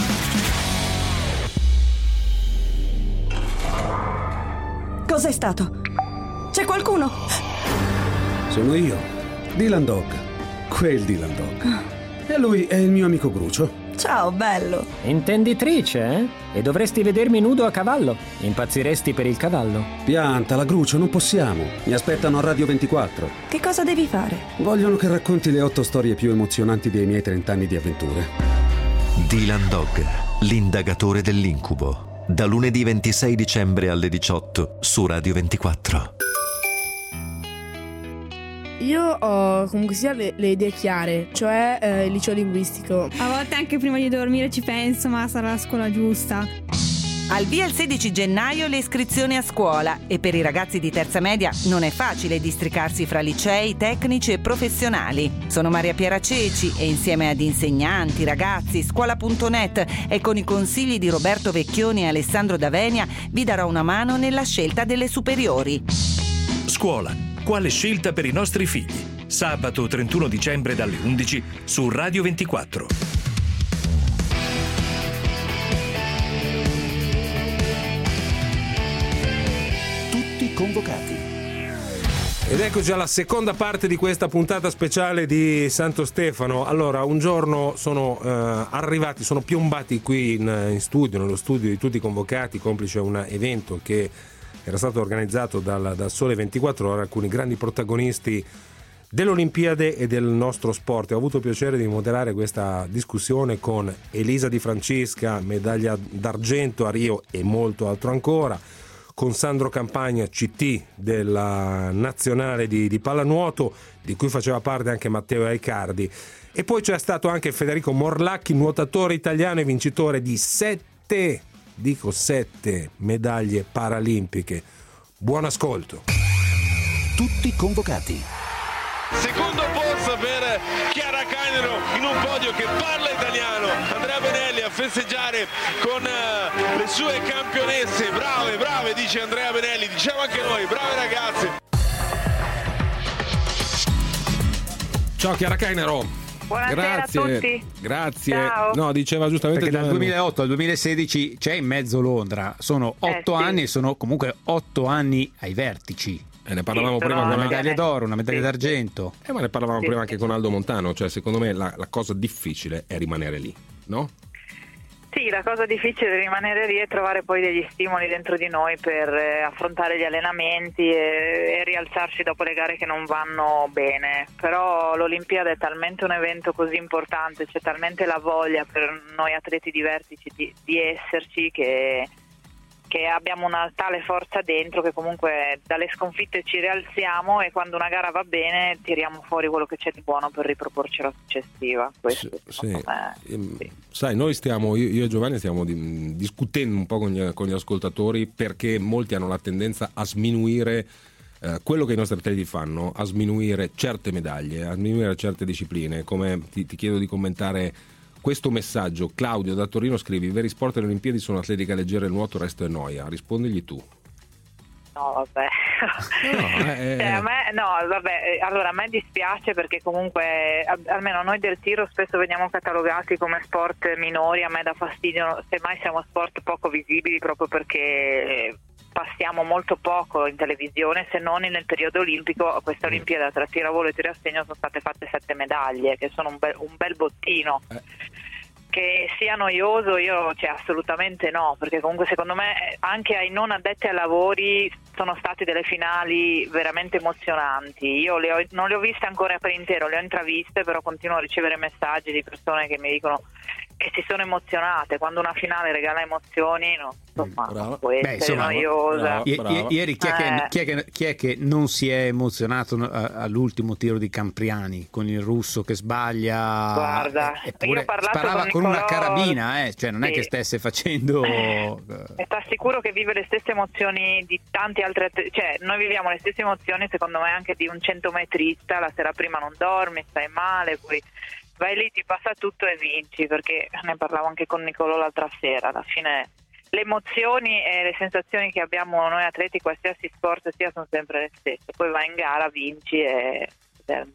Cos'è stato? C'è qualcuno? Sono io, Dylan Dog. Quel Dylan Dog. E lui è il mio amico Grucio. Ciao, bello. Intenditrice, eh? E dovresti vedermi nudo a cavallo. Impazziresti per il cavallo. Pianta, la Grucio, non possiamo. Mi aspettano a Radio 24. Che cosa devi fare? Vogliono che racconti le 8 storie più emozionanti dei miei 30 anni di avventure. Dylan Dog, l'indagatore dell'incubo. Da lunedì 26 dicembre alle 18 su Radio 24. Io ho comunque sia le idee chiare, cioè il liceo linguistico. A volte anche prima di dormire ci penso, ma sarà la scuola giusta. Al via il 16 gennaio le iscrizioni a scuola e per i ragazzi di terza media non è facile districarsi fra licei, tecnici e professionali. Sono Maria Piera Ceci e insieme ad insegnanti, ragazzi, scuola.net e con i consigli di Roberto Vecchioni e Alessandro D'Avenia vi darò una mano nella scelta delle superiori. Scuola. Quale scelta per i nostri figli? Sabato 31 dicembre dalle 11 su Radio 24. Tutti convocati. Ed eccoci alla seconda parte di questa puntata speciale di Santo Stefano. Allora, un giorno sono arrivati, sono piombati qui in studio, nello studio di Tutti Convocati, complice un evento che era stato organizzato dal Sole 24 Ore, alcuni grandi protagonisti dell'Olimpiade e del nostro sport. Ho avuto il piacere di moderare questa discussione con Elisa Di Francesca, medaglia d'argento a Rio e molto altro ancora, con Sandro Campagna, CT della nazionale di pallanuoto, di cui faceva parte anche Matteo Aicardi, e poi c'è stato anche Federico Morlacchi, nuotatore italiano e vincitore di 7 medaglie paralimpiche. Buon ascolto. Tutti convocati. Secondo posto per Chiara Canero in un podio che parla italiano. Andrea Benelli a festeggiare con le sue campionesse. Brave, dice Andrea Benelli, diciamo anche noi, brave ragazze. Ciao Chiara Canero. Buonasera a tutti. Grazie. Ciao. No, diceva giustamente perché dal 2008 al 2016 c'è in mezzo Londra. Sono 8 anni e sono comunque 8 anni ai vertici. E ne parlavamo prima con una medaglia d'oro, una medaglia d'argento. Ma ne parlavamo prima anche con Aldo Montano. Cioè, secondo me la cosa difficile è rimanere lì, no? Sì, la cosa difficile è rimanere lì e trovare poi degli stimoli dentro di noi per affrontare gli allenamenti e rialzarci dopo le gare che non vanno bene. Però l'Olimpiade è talmente un evento così importante, c'è talmente la voglia per noi atleti di vertici di esserci che abbiamo una tale forza dentro che comunque dalle sconfitte ci rialziamo e quando una gara va bene tiriamo fuori quello che c'è di buono per riproporci la successiva. Questo, sì. Sai, noi io e Giovanni stiamo discutendo un po' con gli ascoltatori, perché molti hanno la tendenza a sminuire quello che i nostri atleti fanno, a sminuire certe medaglie, a sminuire certe discipline. Come ti chiedo di commentare questo messaggio. Claudio da Torino scrive: i veri sport delle Olimpiadi sono atletica leggera e il nuoto, il resto è noia. Rispondigli tu. No, vabbè. Allora a me dispiace perché comunque almeno noi del tiro spesso veniamo catalogati come sport minori. A me dà fastidio, semmai siamo sport poco visibili proprio perché passiamo molto poco in televisione, se non nel periodo olimpico. A questa Olimpiade tra tiro a volo e tiro a segno sono state fatte 7 medaglie, che sono un bel bottino. Che sia noioso, assolutamente no, perché comunque secondo me anche ai non addetti ai lavori sono state delle finali veramente emozionanti. Io non le ho viste ancora per intero, le ho intraviste, però continuo a ricevere messaggi di persone che mi dicono che si sono emozionate. Quando una finale regala emozioni, può essere noiosa. Ieri chi è che non si è emozionato all'ultimo tiro di Campriani con il russo che sbaglia? Guarda, io ho parlato sparava con una carabina, cioè non è che stesse facendo. E sta sicuro che vive le stesse emozioni di tanti altri, cioè noi viviamo le stesse emozioni secondo me anche di un 100 metrista. La sera prima non dormi, stai male, poi vai lì, ti passa tutto e vinci, perché ne parlavo anche con Nicolò l'altra sera. Alla fine le emozioni e le sensazioni che abbiamo noi atleti, qualsiasi sport sia, sono sempre le stesse. Poi vai in gara, vinci ed è il massimo.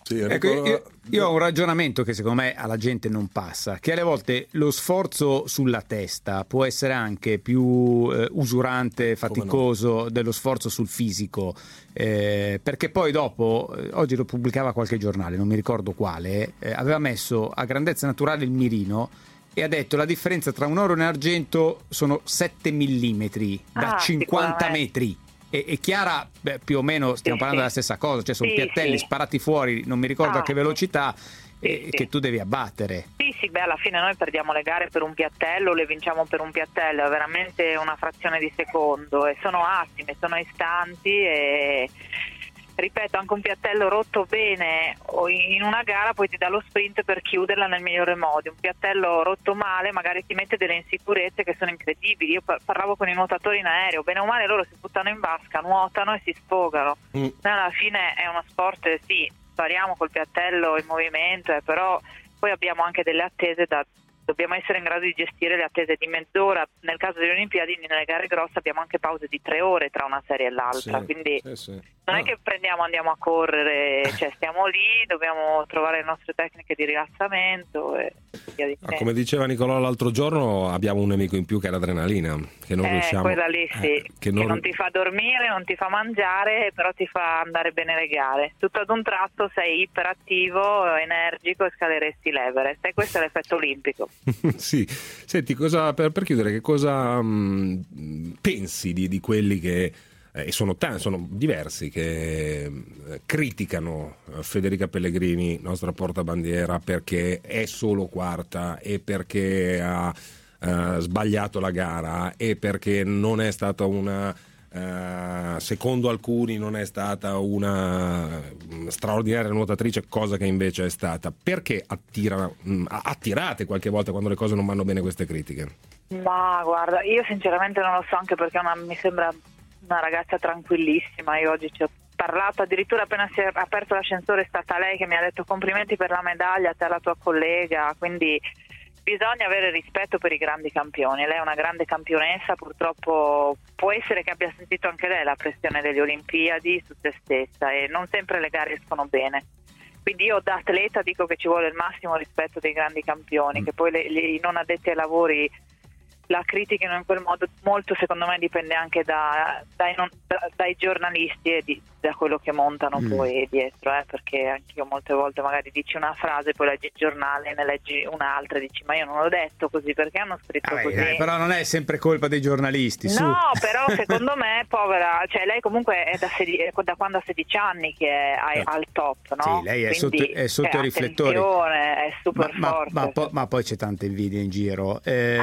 Sì, ecco, io ho un ragionamento che secondo me alla gente non passa, che alle volte lo sforzo sulla testa può essere anche più usurante, faticoso dello sforzo sul fisico, perché poi dopo, oggi lo pubblicava qualche giornale, non mi ricordo quale, aveva messo a grandezza naturale il mirino e ha detto la differenza tra un oro e un argento sono 7 millimetri da 50 metri. E Chiara, più o meno stiamo parlando della stessa cosa, cioè sono piattelli sparati fuori, non mi ricordo a che velocità, che tu devi abbattere. Sì, alla fine noi perdiamo le gare per un piattello, le vinciamo per un piattello, è veramente una frazione di secondo e sono attimi, sono istanti e ripeto, anche un piattello rotto bene o in una gara poi ti dà lo sprint per chiuderla nel migliore modo. Un piattello rotto male magari ti mette delle insicurezze che sono incredibili. Io parlavo con i nuotatori in aereo, bene o male loro si buttano in vasca, nuotano e si sfogano. Alla fine è uno sport, sì, spariamo col piattello in movimento, però poi abbiamo anche delle attese dobbiamo essere in grado di gestire le attese di mezz'ora. Nel caso delle Olimpiadi, nelle gare grosse abbiamo anche pause di 3 ore tra una serie e l'altra, quindi non è che andiamo a correre, cioè stiamo lì, dobbiamo trovare le nostre tecniche di rilassamento e via di seguito. Come diceva Nicolò l'altro giorno, abbiamo un nemico in più che è l'adrenalina, che non riusciamo, quella lì che non ti fa dormire, non ti fa mangiare, però ti fa andare bene le gare. Tutto ad un tratto sei iperattivo, energico e scaleresti l'Everest, e questo è l'effetto olimpico. Sì, senti, per chiudere, che cosa pensi di quelli che e sono diversi che criticano Federica Pellegrini, nostra portabandiera, perché è solo quarta e perché ha sbagliato la gara e perché non è stata secondo alcuni non è stata una straordinaria nuotatrice, cosa che invece è stata. Perché attirate qualche volta quando le cose non vanno bene queste critiche? Ma guarda, io sinceramente non lo so, anche perché mi sembra una ragazza tranquillissima. Io oggi ci ho parlato, addirittura appena si è aperto l'ascensore è stata lei che mi ha detto complimenti per la medaglia, a te e alla tua collega, quindi bisogna avere rispetto per i grandi campioni. Lei è una grande campionessa, purtroppo può essere che abbia sentito anche lei la pressione delle Olimpiadi su se stessa e non sempre le gare escono bene. Quindi io da atleta dico che ci vuole il massimo rispetto dei grandi campioni, che poi i non addetti ai lavori la critichino in quel modo. Molto secondo me dipende anche dai giornalisti e da quello che montano poi dietro, perché anch'io molte volte magari dici una frase, poi leggi il giornale, ne leggi un'altra e dici ma io non l'ho detto così, perché hanno scritto così? Però non è sempre colpa dei giornalisti. No, però secondo me povera, cioè lei comunque è da quando ha 16 anni che è al top, no? Sì, lei è sotto i riflettori, è super forte, ma poi c'è tanta invidia in giro.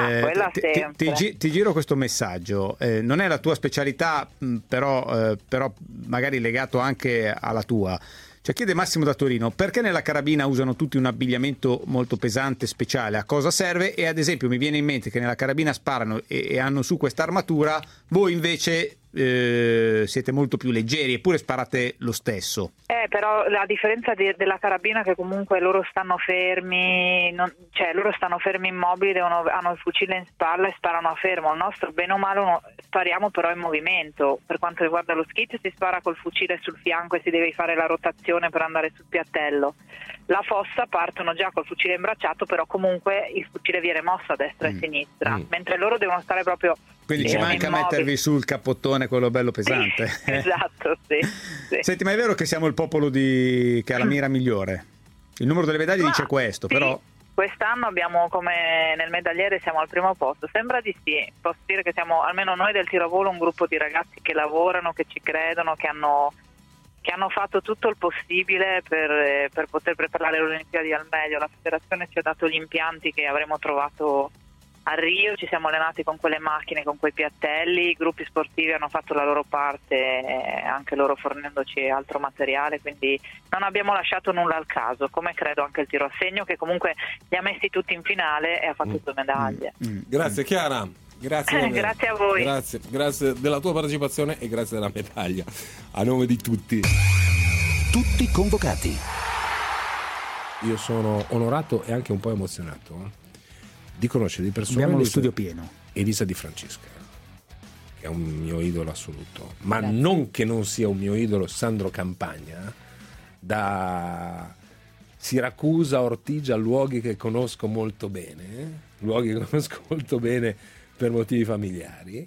Ti giro questo messaggio, non è la tua specialità, però magari legato anche alla tua. Cioè, chiede Massimo da Torino: perché nella carabina usano tutti un abbigliamento molto pesante, speciale? A cosa serve? E ad esempio mi viene in mente che nella carabina sparano e hanno su questa armatura, voi invece siete molto più leggeri eppure sparate lo stesso. Però la differenza della carabina è che comunque loro stanno fermi, loro stanno fermi immobili, hanno il fucile in spalla e sparano a fermo. Il nostro bene o male spariamo però in movimento. Per quanto riguarda lo skit si spara col fucile sul fianco e si deve fare la rotazione per andare sul piattello. La fossa partono già col fucile imbracciato, però comunque il fucile viene mosso a destra e a sinistra, mentre loro devono stare proprio. Quindi ci manca mettervi sul cappottone quello bello pesante. Esatto, sì. Senti, ma è vero che siamo il popolo che ha la mira migliore? Il numero delle medaglie dice questo, però. Quest'anno abbiamo, come nel medagliere, siamo al primo posto. Sembra di sì. Posso dire che siamo, almeno noi del tiro a volo, un gruppo di ragazzi che lavorano, che ci credono, che hanno fatto tutto il possibile per poter preparare le Olimpiadi al meglio. La federazione ci ha dato gli impianti che avremmo trovato a Rio, ci siamo allenati con quelle macchine, con quei piattelli, i gruppi sportivi hanno fatto la loro parte, anche loro fornendoci altro materiale, quindi non abbiamo lasciato nulla al caso, come credo anche il tiro a segno, che comunque li ha messi tutti in finale e ha fatto 2 medaglie. Grazie Chiara. Grazie, grazie a voi. Grazie della tua partecipazione e grazie della medaglia. A nome di tutti. Tutti convocati. Io sono onorato e anche un po' emozionato di conoscere di persone. Abbiamo lo studio pieno. Elisa Di Francesca, che è un mio idolo assoluto, ma non che non sia un mio idolo Sandro Campagna, da Siracusa, Ortigia, luoghi che conosco molto bene per motivi familiari,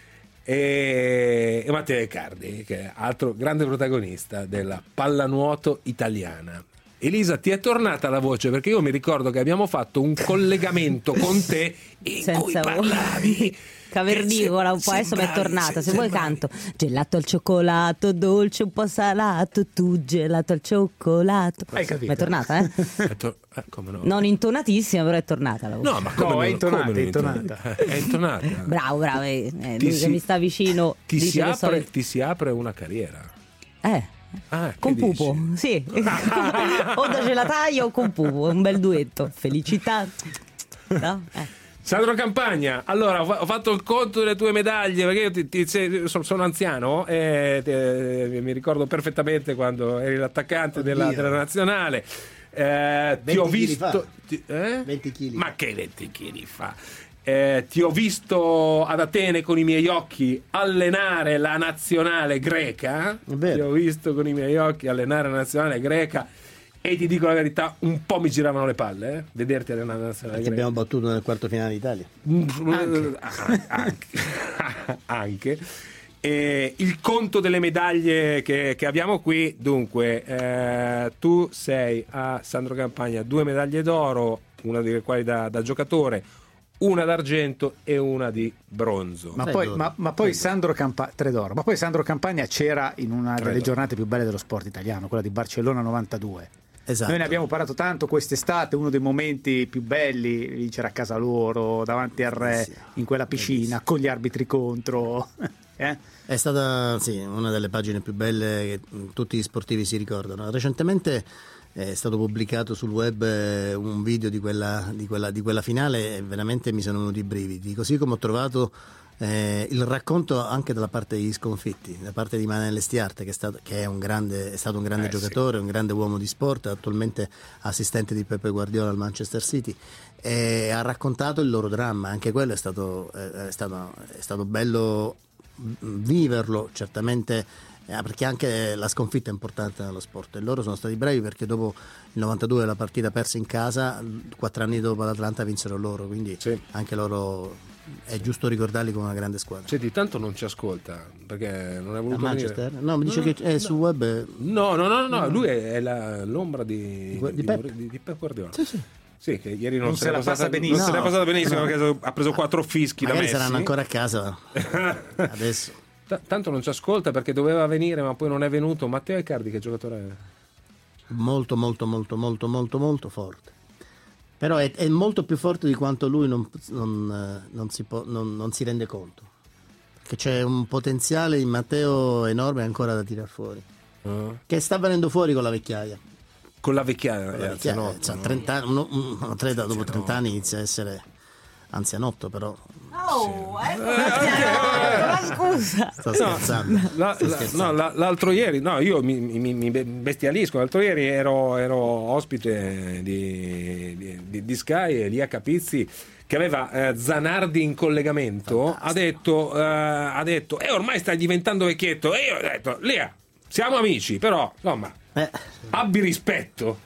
e Matteo Icardi, che è altro grande protagonista della pallanuoto italiana. Elisa, ti è tornata la voce? Perché io mi ricordo che abbiamo fatto un collegamento con te in cui parlavi cavernicola un po', adesso mi è tornata. Se vuoi canto gelato al cioccolato, dolce un po' salato, tu gelato al cioccolato. Hai capito? Mi è tornata, come no? Non intonatissima, però è tornata la voce. No, ma come è intonata. È intonata. Bravo, lui che mi sta vicino ti si apre una carriera. Con Pupo, sì. O da gelataio o con Pupo, un bel duetto. Felicità. No? Sandro Campagna, allora ho fatto il conto delle tue medaglie, perché io sono anziano e mi ricordo perfettamente quando eri l'attaccante della nazionale. Ti ho visto 20 kg. Ma che 20 kg fa? Ti ho visto ad Atene con i miei occhi allenare la nazionale greca. Ti ho visto con i miei occhi allenare la nazionale greca. E ti dico la verità, un po' mi giravano le palle vederti allenare la nazionale greca. Abbiamo battuto nel quarto finale d'Italia. Anche. Il conto delle medaglie che abbiamo qui, dunque, tu sei a Sandro Campagna 2 medaglie d'oro, una delle quali da giocatore, una d'argento e una di bronzo. Ma poi Sandro Campagna 3 d'oro. Ma poi Sandro Campagna c'era in una delle giornate più belle dello sport italiano, quella di Barcellona 92. Esatto. Noi ne abbiamo parlato tanto quest'estate, uno dei momenti più belli, vincere a casa loro, davanti al re, in quella piscina, con gli arbitri contro. È stata una delle pagine più belle che tutti gli sportivi si ricordano. Recentemente è stato pubblicato sul web un video di quella finale e veramente mi sono venuti i brividi, così come ho trovato il racconto anche dalla parte degli sconfitti, da parte di Manele Stiarte, che è stato un grande giocatore, un grande uomo di sport, attualmente assistente di Pepe Guardiola al Manchester City, e ha raccontato il loro dramma. Anche quello è stato bello viverlo, certamente, perché anche la sconfitta è importante nello sport, e loro sono stati bravi, perché dopo il 92 la partita persa in casa, 4 anni dopo l'Atlanta vinsero loro, quindi anche loro è giusto ricordarli come una grande squadra. Senti, tanto non ci ascolta perché non è voluto Manchester? venire. No, mi dice che è sul web. No, lui è l'ombra di Pep Guardiola. Sì, che ieri non se l'è passata benissimo. Non se l'è passata benissimo perché ha preso 4 fischi da Messi. Saranno ancora a casa adesso. Tanto non ci ascolta perché doveva venire, ma poi non è venuto. Matteo Icardi, che giocatore è? Molto forte. Però è molto più forte di quanto lui non si rende conto. Perché c'è un potenziale in Matteo enorme ancora da tirar fuori. Che sta venendo fuori con la vecchiaia. Con la vecchiaia, 30 anni, un atleta dopo 30 anni inizia a essere anzianotto, però. Scusa. Sto scherzando. L'altro ieri, io mi bestialisco. L'altro ieri ero ospite di Sky, e Lia Capizzi, che aveva Zanardi in collegamento, ha detto ormai stai diventando vecchietto, e io ho detto: Lia, siamo amici, però insomma abbi rispetto.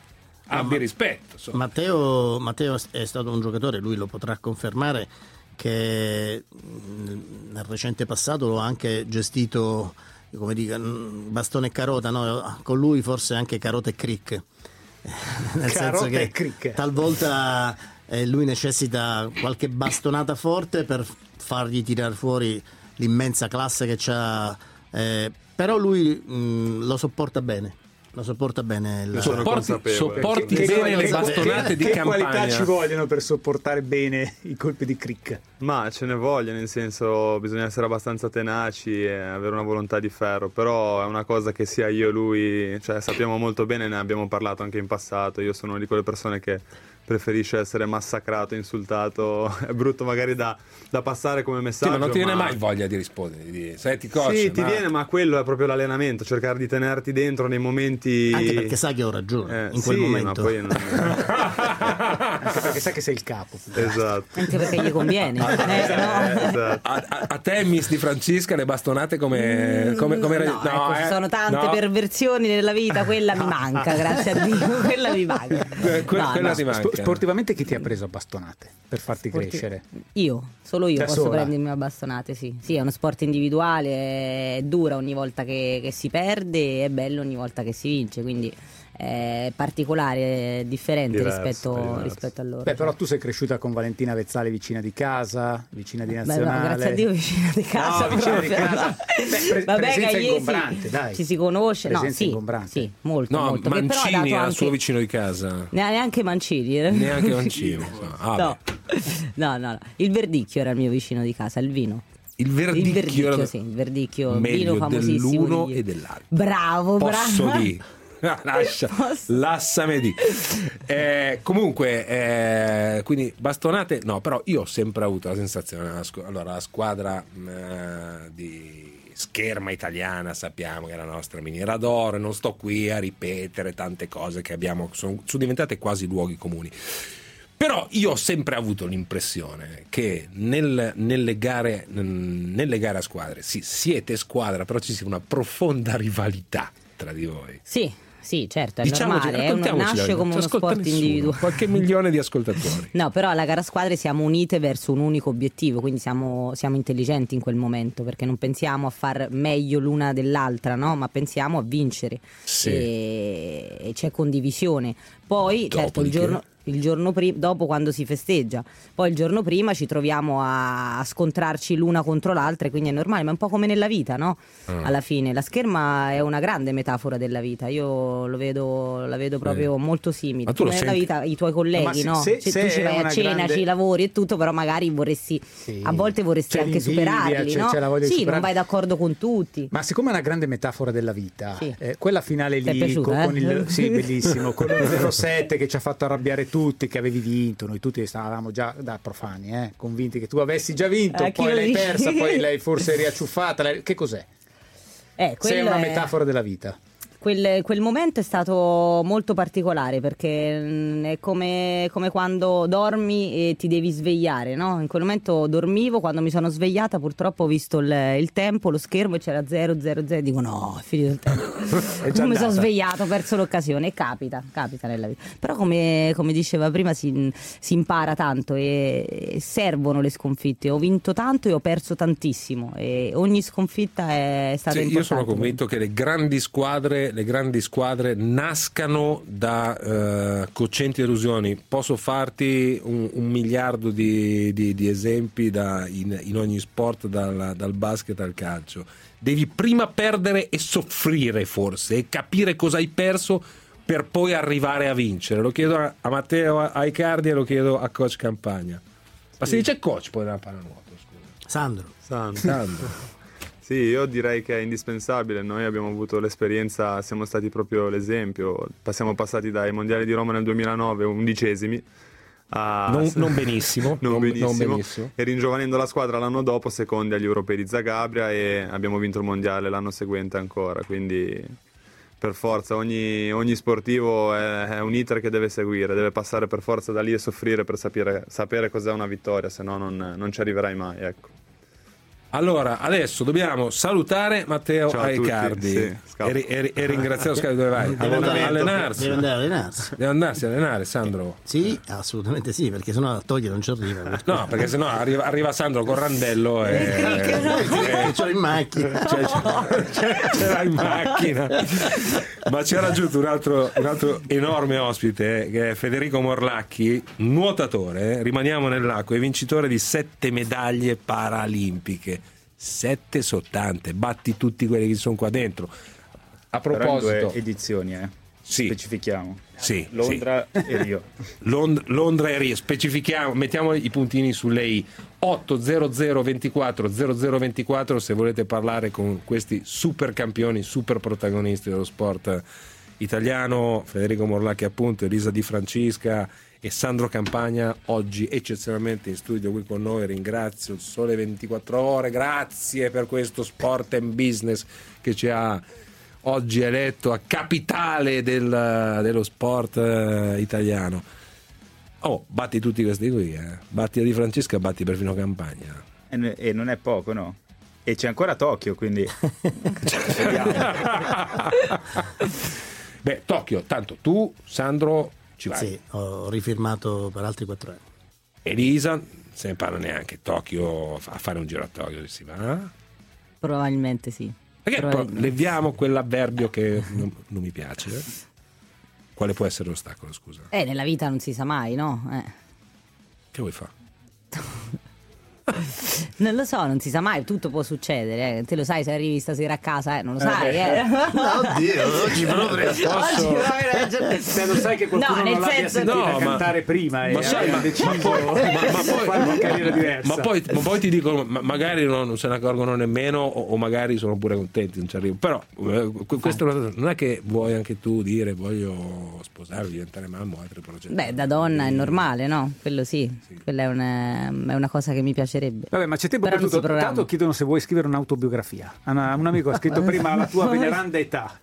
Matteo è stato un giocatore, lui lo potrà confermare, che nel recente passato l'ho anche gestito, come dico, bastone e carota, no? Con lui forse anche carota e crick, nel senso che talvolta lui necessita qualche bastonata forte per fargli tirare fuori l'immensa classe che c'ha, però lui lo sopporta bene. Sopporti bene le bastonate di Campagna. Che qualità ci vogliono per sopportare bene i colpi di crick? Ma ce ne vogliono, nel senso, bisogna essere abbastanza tenaci e avere una volontà di ferro, però è una cosa che sia io e lui, sappiamo molto bene, ne abbiamo parlato anche in passato. Io sono una di quelle persone che preferisce essere massacrato, insultato. È brutto magari da passare come messaggio, ma non ti viene mai voglia di rispondere, senti coach, sì, ti viene, ma quello è proprio l'allenamento, cercare di tenerti dentro nei momenti, anche perché sai che ho ragione in quel momento, ma poi Anche perché sai che sei il capo. Esatto. Anche perché gli conviene. No? Esatto. A te, Miss Di Francesca, le bastonate come ci sono tante perversioni nella vita, quella mi manca, grazie a Dio, quella mi manca. Quella ti manca. Sportivamente chi ti ha preso a bastonate per farti crescere? Solo io Da posso sola? prendermi a bastonate, sì. Sì, è uno sport individuale, è dura ogni volta che si perde, è bello ogni volta che si vince, quindi è particolare, è differente rispetto a loro. Beh, però tu sei cresciuta con Valentina Vezzali vicina di casa, vicina di Nazionale. Beh, no, grazie a Dio vicina di casa. No, vicina di casa. Presenza ingombrante, dai. Ci si conosce, presenza no, ingombrante. sì, molto, No, molto. Mancini era il suo vicino di casa. Neanche Mancini. Neanche Mancini. No. Il Verdicchio era il mio vicino di casa, il vino. Il Verdicchio, sì, il Verdicchio, meglio vino famosissimo dell'uno e dell'altro. Bravo. Posso dire. Lassame di. Comunque, quindi bastonate, no, però io ho sempre avuto la sensazione, la squadra di scherma italiana, sappiamo che è la nostra miniera d'oro, e non sto qui a ripetere tante cose che abbiamo, sono diventate quasi luoghi comuni. Però io ho sempre avuto l'impressione che nelle gare a squadre, sì, siete squadra, però ci sia una profonda rivalità tra di voi. Sì, certo, è normale, nasce come uno sport individuale. Qualche milione di ascoltatori. No, però alla gara a squadre siamo unite verso un unico obiettivo, quindi siamo intelligenti in quel momento, perché non pensiamo a far meglio l'una dell'altra, no? Ma pensiamo a vincere. Sì. E c'è condivisione. Poi, certo, il giorno prima, dopo quando si festeggia, poi il giorno prima ci troviamo a scontrarci l'una contro l'altra, e quindi è normale, ma è un po' come nella vita, no? Alla fine la scherma è una grande metafora della vita, io la vedo proprio molto simile. Ma tu come nella vita i tuoi colleghi, no? Se tu ci vai a cena, ci lavori e tutto, però magari vorresti, a volte vorresti anche superarli, no? Non vai d'accordo con tutti. Ma siccome è una grande metafora della vita, quella finale lì con il bellissimo, con lo 0-7 che ci ha fatto arrabbiare tutti, che avevi vinto, noi tutti stavamo già da profani, convinti che tu avessi già vinto, poi l'hai persa, poi l'hai forse riacciuffata, che cos'è? Se è una metafora della vita. Quel momento è stato molto particolare, perché è come quando dormi e ti devi svegliare, no? In quel momento dormivo, quando mi sono svegliata purtroppo ho visto il tempo, lo schermo, e c'era 0-0-0, dico no, è finito il tempo. Non mi sono svegliato, ho perso l'occasione, e capita nella vita. Però come diceva prima si impara tanto, e servono le sconfitte. Ho vinto tanto e ho perso tantissimo, e ogni sconfitta è stata importante. Io sono convinto che le grandi squadre nascano da quozienti erusioni. Posso farti un miliardo di esempi in ogni sport, dal basket al calcio. Devi prima perdere e soffrire, forse, e capire cosa hai perso per poi arrivare a vincere. Lo chiedo a Matteo Aicardi e lo chiedo a coach Campagna. Ma si dice coach poi nella pallanuoto, scusa. Sandro. Sì, io direi che è indispensabile. Noi abbiamo avuto l'esperienza, siamo stati proprio l'esempio. Siamo passati dai mondiali di Roma nel 2009 undicesimi non benissimo, e ringiovanendo la squadra l'anno dopo secondi agli europei di Zagabria, e abbiamo vinto il mondiale l'anno seguente ancora. Quindi per forza ogni sportivo è un iter che deve seguire, deve passare per forza da lì e soffrire per sapere cos'è una vittoria, se no non ci arriverai mai, ecco. Allora, adesso dobbiamo salutare Matteo Aicardi e ringraziare Oscar. Dove vai? Allenarsi. Deve andare a allenarsi. Deve andarsi a allenare, Sandro? Sì, assolutamente sì, perché sennò a togliere non ci arriva. No, perché sennò arriva Sandro con Randello e ce l'ho in macchina. Ce l'ha in macchina. Ma ci ha raggiunto un altro enorme ospite, che è Federico Morlacchi, nuotatore, rimaniamo nell'acqua, e vincitore di 7 medaglie paralimpiche. 7 soltanto, batti tutti quelli che sono qua dentro. A proposito, però in 2 edizioni, sì. Specifichiamo. Sì, Londra e Rio. Londra e Rio, specifichiamo, mettiamo i puntini sulle i. 800 24 0024 se volete parlare con questi super campioni, super protagonisti dello sport italiano, Federico Morlacchi appunto, Elisa Di Francesca e Sandro Campagna, oggi eccezionalmente in studio qui con noi. Ringrazio il Sole 24 Ore, grazie per questo Sport and Business che ci ha oggi eletto a capitale dello sport italiano. batti tutti questi qui, batti la Di Francesca, batti perfino Campagna. E non è poco, no? E c'è ancora Tokyo, quindi Beh, Tokyo, tanto tu, Sandro, ci vai. Sì, ho rifirmato per altri 4 anni. Elisa, se ne parla neanche, Tokyo, a fare un giro a Tokyo si va? Probabilmente sì. Perché leviamo quell'avverbio che non mi piace. Quale può essere l'ostacolo, scusa? Nella vita non si sa mai, no? Che vuoi fare? Non lo so, non si sa mai, tutto può succedere. Te lo sai se arrivi stasera a casa, non lo sai. Oddio, oggi proprio Se lo sai che qualcuno non l'abbia sentita cantare prima e ha deciso fare una carriera diversa. Ma poi ti dicono, magari non se ne accorgono nemmeno, o magari sono pure contenti, non ci arrivo. Però questo non è che vuoi anche tu dire voglio sposare, diventare mamma o altri progetti. Beh, da donna è normale, no? Quello sì. Quella è una cosa che mi piacerebbe. Vabbè, ma c'è tempo per tutto. Tanto chiedono se vuoi scrivere un'autobiografia. Un amico ha scritto prima la tua veneranda età.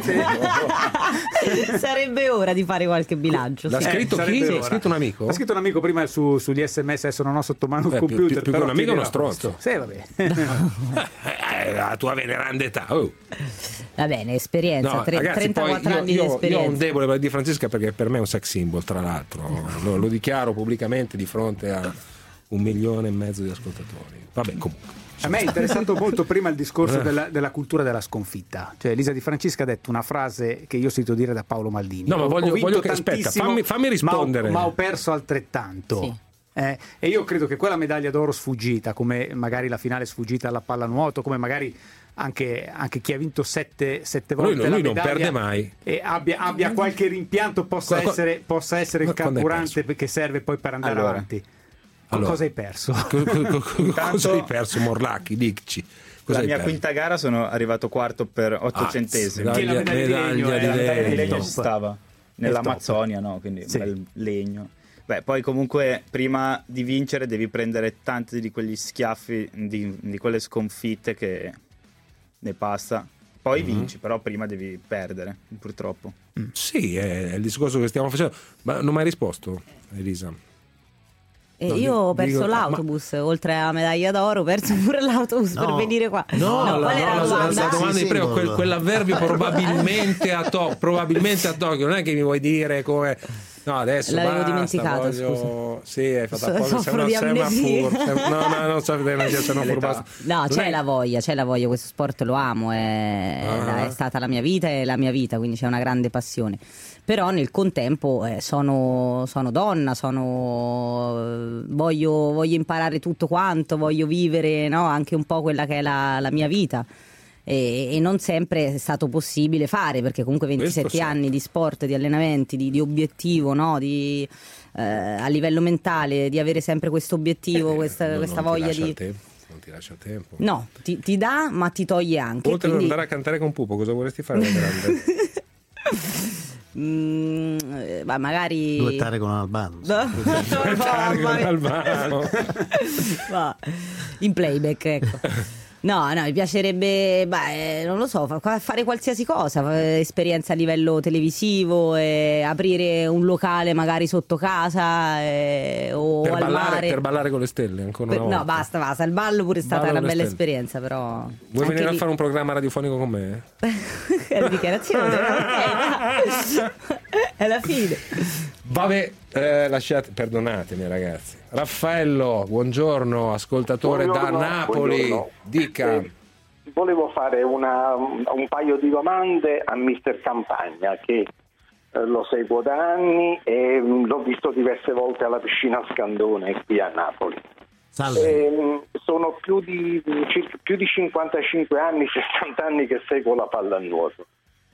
Sarebbe ora di fare qualche bilancio. L'ha scritto chi? L'ha scritto un amico? L'ha scritto un amico prima sugli SMS, adesso non ho sotto mano il computer. Più che un amico è uno stronzo. Sì, vabbè. La tua veneranda età. Va bene, esperienza, ragazzi, 34 anni di esperienza. Io ho un debole per Di Francesca perché per me è un sex symbol, tra l'altro. Lo dichiaro pubblicamente di fronte a 1,5 milioni di ascoltatori. Vabbè, comunque. A me è interessato molto prima il discorso della cultura della sconfitta. Cioè Elisa Di Francesca ha detto una frase che io ho sentito dire da Paolo Maldini. No, ma voglio che aspetta, fammi rispondere. Ma ho perso altrettanto. Sì. E io credo che quella medaglia d'oro sfuggita, come magari la finale sfuggita alla pallanuoto, come magari anche chi ha vinto sette volte la medaglia, non perde mai, e abbia qualche rimpianto, possa essere il carburante che serve poi per andare avanti. Cosa hai perso? Cosa hai perso, Morlacchi? Dici. La mia quinta gara sono arrivato quarto per 8 centesimi. Medaglia di legno ci stava nell'Amazzonia, no? Quindi sì. Bel legno. Beh, poi comunque prima di vincere devi prendere tanti di quegli schiaffi, di quelle sconfitte che ne passa. Poi vinci, però prima devi perdere, purtroppo. Sì, è il discorso che stiamo facendo. Ma non mi hai risposto, Elisa? Io ho perso l'autobus, oltre alla medaglia d'oro, ho perso pure l'autobus per venire qua. La domanda di prego, quell'avverbio probabilmente a Tokyo, non è che mi vuoi dire come... No, adesso l'avevo dimenticato, scusa. Sì, hai fatto apposta. Soffro di amnesia. Non so se non furbato. No, c'è la voglia, questo sport lo amo, è stata la mia vita e la mia vita, quindi c'è una grande passione. Però nel contempo sono donna, voglio imparare tutto quanto, voglio vivere, no, anche un po' quella che è la mia vita. E non sempre è stato possibile fare, perché comunque 27 anni di sport, di allenamenti, di obiettivo, no? A livello mentale, di avere sempre questo obiettivo, questa voglia di... Non ti lascia tempo. No, ti dà, ma ti toglie anche. Oltre ad andare a cantare con Pupo, cosa vorresti fare da grande? Magari duettare con Albano. In playback, ecco. No, mi piacerebbe, non lo so, fare qualsiasi cosa, esperienza a livello televisivo, aprire un locale magari sotto casa o al mare. Per ballare con le stelle, ancora una volta. No, basta, il ballo pure è stata una bella esperienza, però... Vuoi venire a fare un programma radiofonico con me? È la dichiarazione, è la fine. Vabbè, perdonatemi ragazzi. Raffaello, buongiorno, ascoltatore da Napoli. Buongiorno. Dica. Volevo fare un paio di domande a Mister Campagna, che lo seguo da anni e l'ho visto diverse volte alla piscina Scandone qui a Napoli. Sono più di 55 anni, 60 anni che seguo la pallanuoto.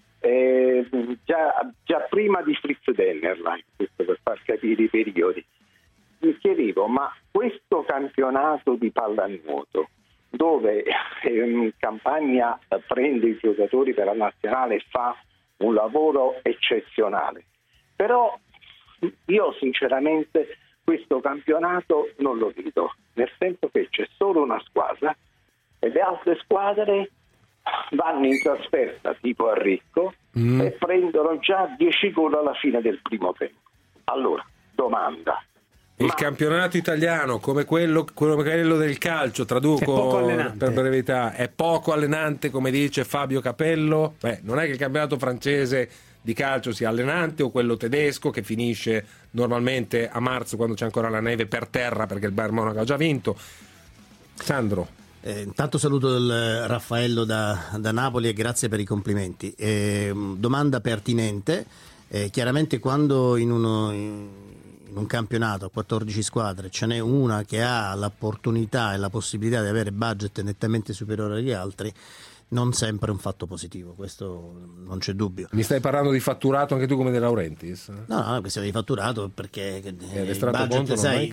Già prima di Fritz Dennerlein, questo per far capire i periodi. Mi chiedevo, ma questo campionato di pallanuoto, dove Campagna prende i giocatori per la nazionale e fa un lavoro eccezionale, però io sinceramente questo campionato non lo vedo, nel senso che c'è solo una squadra e le altre squadre vanno in trasferta tipo a Ricco e prendono già 10 gol alla fine del primo tempo. Allora, domanda. Il campionato italiano, come quello del calcio, traduco per brevità, è poco allenante, come dice Fabio Capello? Beh, non è che il campionato francese di calcio sia allenante, o quello tedesco che finisce normalmente a marzo quando c'è ancora la neve per terra perché il Bayern Monaco ha già vinto. Sandro. Intanto saluto il Raffaello da Napoli e grazie per i complimenti. Domanda pertinente. Chiaramente quando in un campionato a 14 squadre ce n'è una che ha l'opportunità e la possibilità di avere budget nettamente superiore agli altri, non sempre è un fatto positivo, questo non c'è dubbio. Mi stai parlando di fatturato anche tu come De Laurentiis? No, è questione di fatturato perché il budget, sai,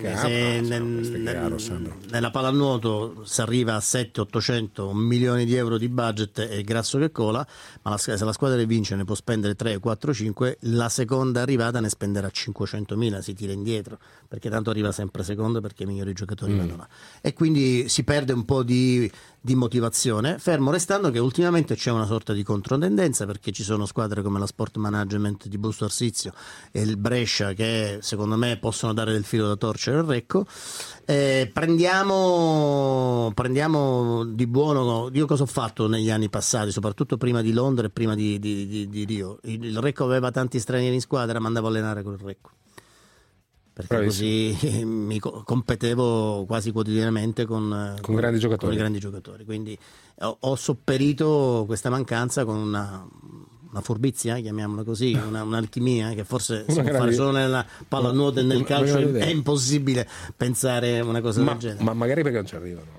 nella pallanuoto si arriva a 700-800 milioni di euro di budget è il grasso che cola, ma se la squadra vince ne può spendere 3, 4, 5, la seconda arrivata ne spenderà 500.000, si tira indietro perché tanto arriva sempre secondo perché i migliori giocatori vanno là e quindi si perde un po' di motivazione, fermo restando che ultimamente c'è una sorta di controtendenza perché ci sono squadre come la Sport Management di Busto Arsizio e il Brescia che secondo me possono dare del filo da torcere al Recco. Prendiamo di buono, io cosa ho fatto negli anni passati, soprattutto prima di Londra e prima di Rio. Il Recco aveva tanti stranieri in squadra, ma andavo a allenare con il Recco perché così mi competevo quasi quotidianamente con grandi giocatori. Con i grandi giocatori. Quindi ho sopperito questa mancanza con una furbizia, chiamiamola così, un'alchimia che forse si può fare solo nella pallanuoto e nel calcio, è impossibile pensare una cosa del genere. Ma magari perché non ci arrivano.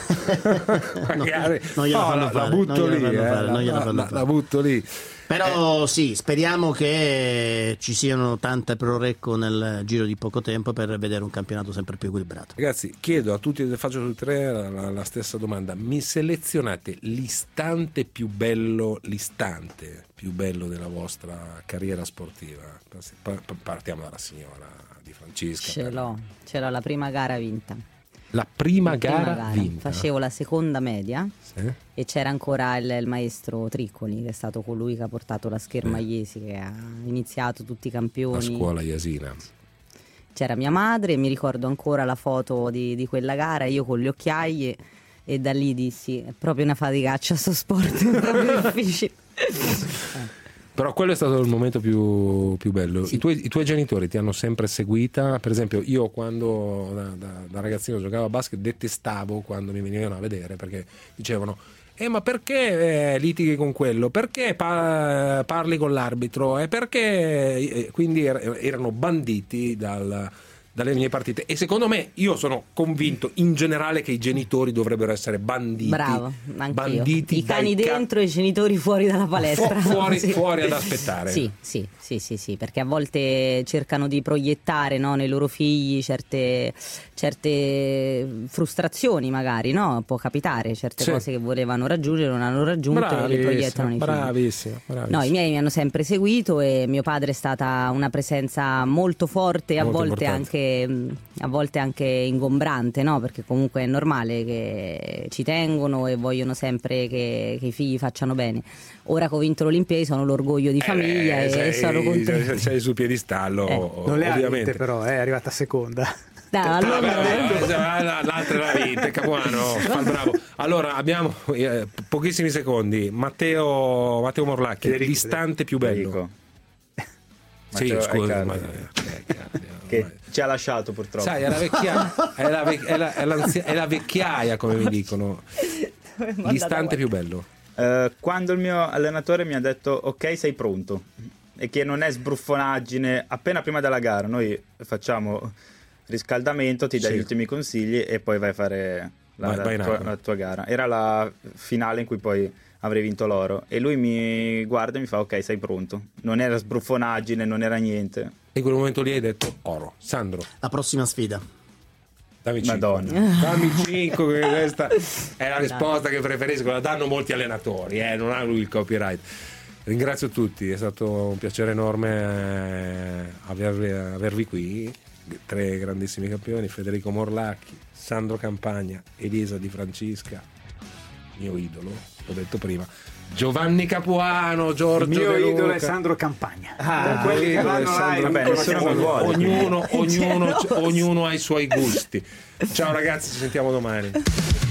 La butto lì. Però sì, speriamo che ci siano tante pro Recco nel giro di poco tempo per vedere un campionato sempre più equilibrato. Ragazzi, chiedo a tutti, faccio tutti e tre la stessa domanda: mi selezionate l'istante più bello della vostra carriera sportiva? Partiamo dalla signora Di Francesca. Ce l'ho la prima gara vinta. La prima gara vinta. Facevo la seconda media e c'era ancora il maestro Triccoli, che è stato colui che ha portato la scherma Iesi, che ha iniziato tutti i campioni. La scuola iesina. C'era mia madre, mi ricordo ancora la foto di quella gara, io con le occhiaie, e da lì dissi: è proprio una faticaccia sto sport, è proprio difficile. Però quello è stato il momento più bello. Sì. I tuoi genitori ti hanno sempre seguita? Per esempio, io quando da ragazzino giocavo a basket detestavo quando mi venivano a vedere perché dicevano: ma perché litighi con quello? Perché parli con l'arbitro? E perché? Quindi erano banditi dalle mie partite. E secondo me, io sono convinto in generale che i genitori dovrebbero essere banditi. Bravo, anch'io. Banditi, i cani dentro e i genitori fuori dalla palestra. Fuori ad aspettare. Sì, perché a volte cercano di proiettare, no, nei loro figli certe frustrazioni, magari, no? Può capitare, certe cose che volevano raggiungere non hanno raggiunto e le proiettano nei figli. Bravissima. No, i miei mi hanno sempre seguito e mio padre è stata una presenza molto forte e a volte anche ingombrante, no? Perché comunque è normale che ci tengono e vogliono sempre che i figli facciano bene. Ora che ho vinto l'Olimpiadi sono l'orgoglio di famiglia e sono contento. Sei sul piedistallo, non le ovviamente. ha vinte, però è arrivata seconda. L'altra l'ha vinta, Capuano, fa il bravo. Allora abbiamo pochissimi secondi. Matteo Morlacchi, l'istante più bello. Sì, scusa, che ci ha lasciato purtroppo. Sai, è la vecchiaia, come mi dicono. L'istante più bello. Quando il mio allenatore mi ha detto: ok, sei pronto, e che non è sbruffonaggine. Appena prima della gara noi facciamo riscaldamento, ti dai gli ultimi consigli e poi vai a fare la tua gara. Era la finale in cui poi avrei vinto l'oro e lui mi guarda e mi fa: ok, sei pronto. Non era sbruffonaggine, non era niente. E in quel momento lì hai detto oro. Sandro, la prossima sfida. Dammi 5. Dammi 5, questa è la risposta che preferisco, la danno molti allenatori, non ha lui il copyright. Ringrazio tutti, è stato un piacere enorme avervi qui, 3 grandissimi campioni: Federico Morlacchi, Sandro Campagna, Elisa Di Francesca. mio idolo, l'ho detto prima, Giovanni Capuano, Giorgio il mio De Luca. idolo è Sandro Campagna. Quelli che vanno ognuno ha i suoi gusti. Ciao ragazzi, ci sentiamo domani.